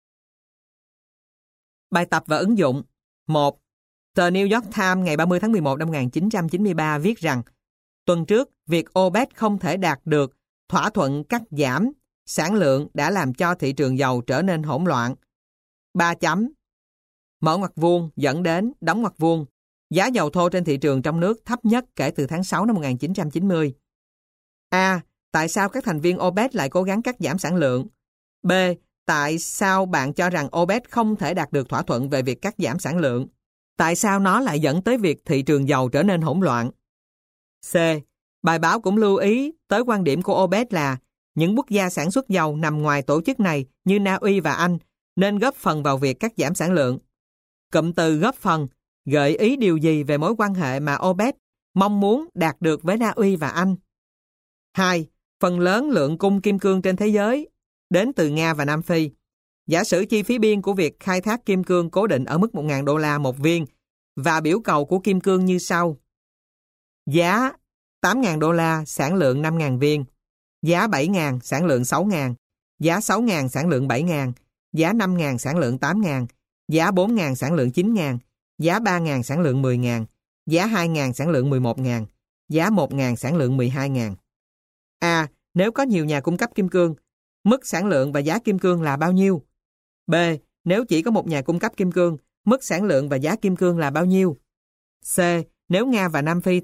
Bài tập và ứng dụng. 1. Tờ New York Times ngày 30 tháng 11 năm 1993 viết rằng tuần trước, việc OPEC không thể đạt được thỏa thuận cắt giảm sản lượng đã làm cho thị trường dầu trở nên hỗn loạn. 3 chấm. Mở ngoặc vuông dẫn đến đóng ngoặc vuông. Giá dầu thô trên thị trường trong nước thấp nhất kể từ tháng 6 năm 1990. A. Tại sao các thành viên OPEC lại cố gắng cắt giảm sản lượng? B. Tại sao bạn cho rằng OPEC không thể đạt được thỏa thuận về việc cắt giảm sản lượng? Tại sao nó lại dẫn tới việc thị trường dầu trở nên hỗn loạn? C. Bài báo cũng lưu ý tới quan điểm của OPEC là những quốc gia sản xuất dầu nằm ngoài tổ chức này như Na Uy và Anh nên góp phần vào việc cắt giảm sản lượng. Cụm từ góp phần gợi ý điều gì về mối quan hệ mà OPEC mong muốn đạt được với Na Uy và Anh. 2. Phần lớn lượng cung kim cương trên thế giới đến từ Nga và Nam Phi. Giả sử chi phí biên của việc khai thác kim cương cố định ở mức 1.000 đô la một viên và biểu cầu của kim cương như sau. Giá 8.000 đô la, sản lượng 5.000 viên. Giá 7.000, sản lượng 6.000. Giá 6.000, sản lượng 7.000. Giá 5.000, sản lượng 8.000. Giá 4.000, sản lượng 9.000. Giá 3.000, sản lượng 10.000. Giá 2.000, sản lượng 11.000. Giá 1.000, sản lượng 12.000. A. Nếu có nhiều nhà cung cấp kim cương, mức sản lượng và giá kim cương là bao nhiêu? B. Nếu chỉ có một nhà cung cấp kim cương, mức sản lượng và giá kim cương là bao nhiêu? C. Nếu Nga và Nam Phi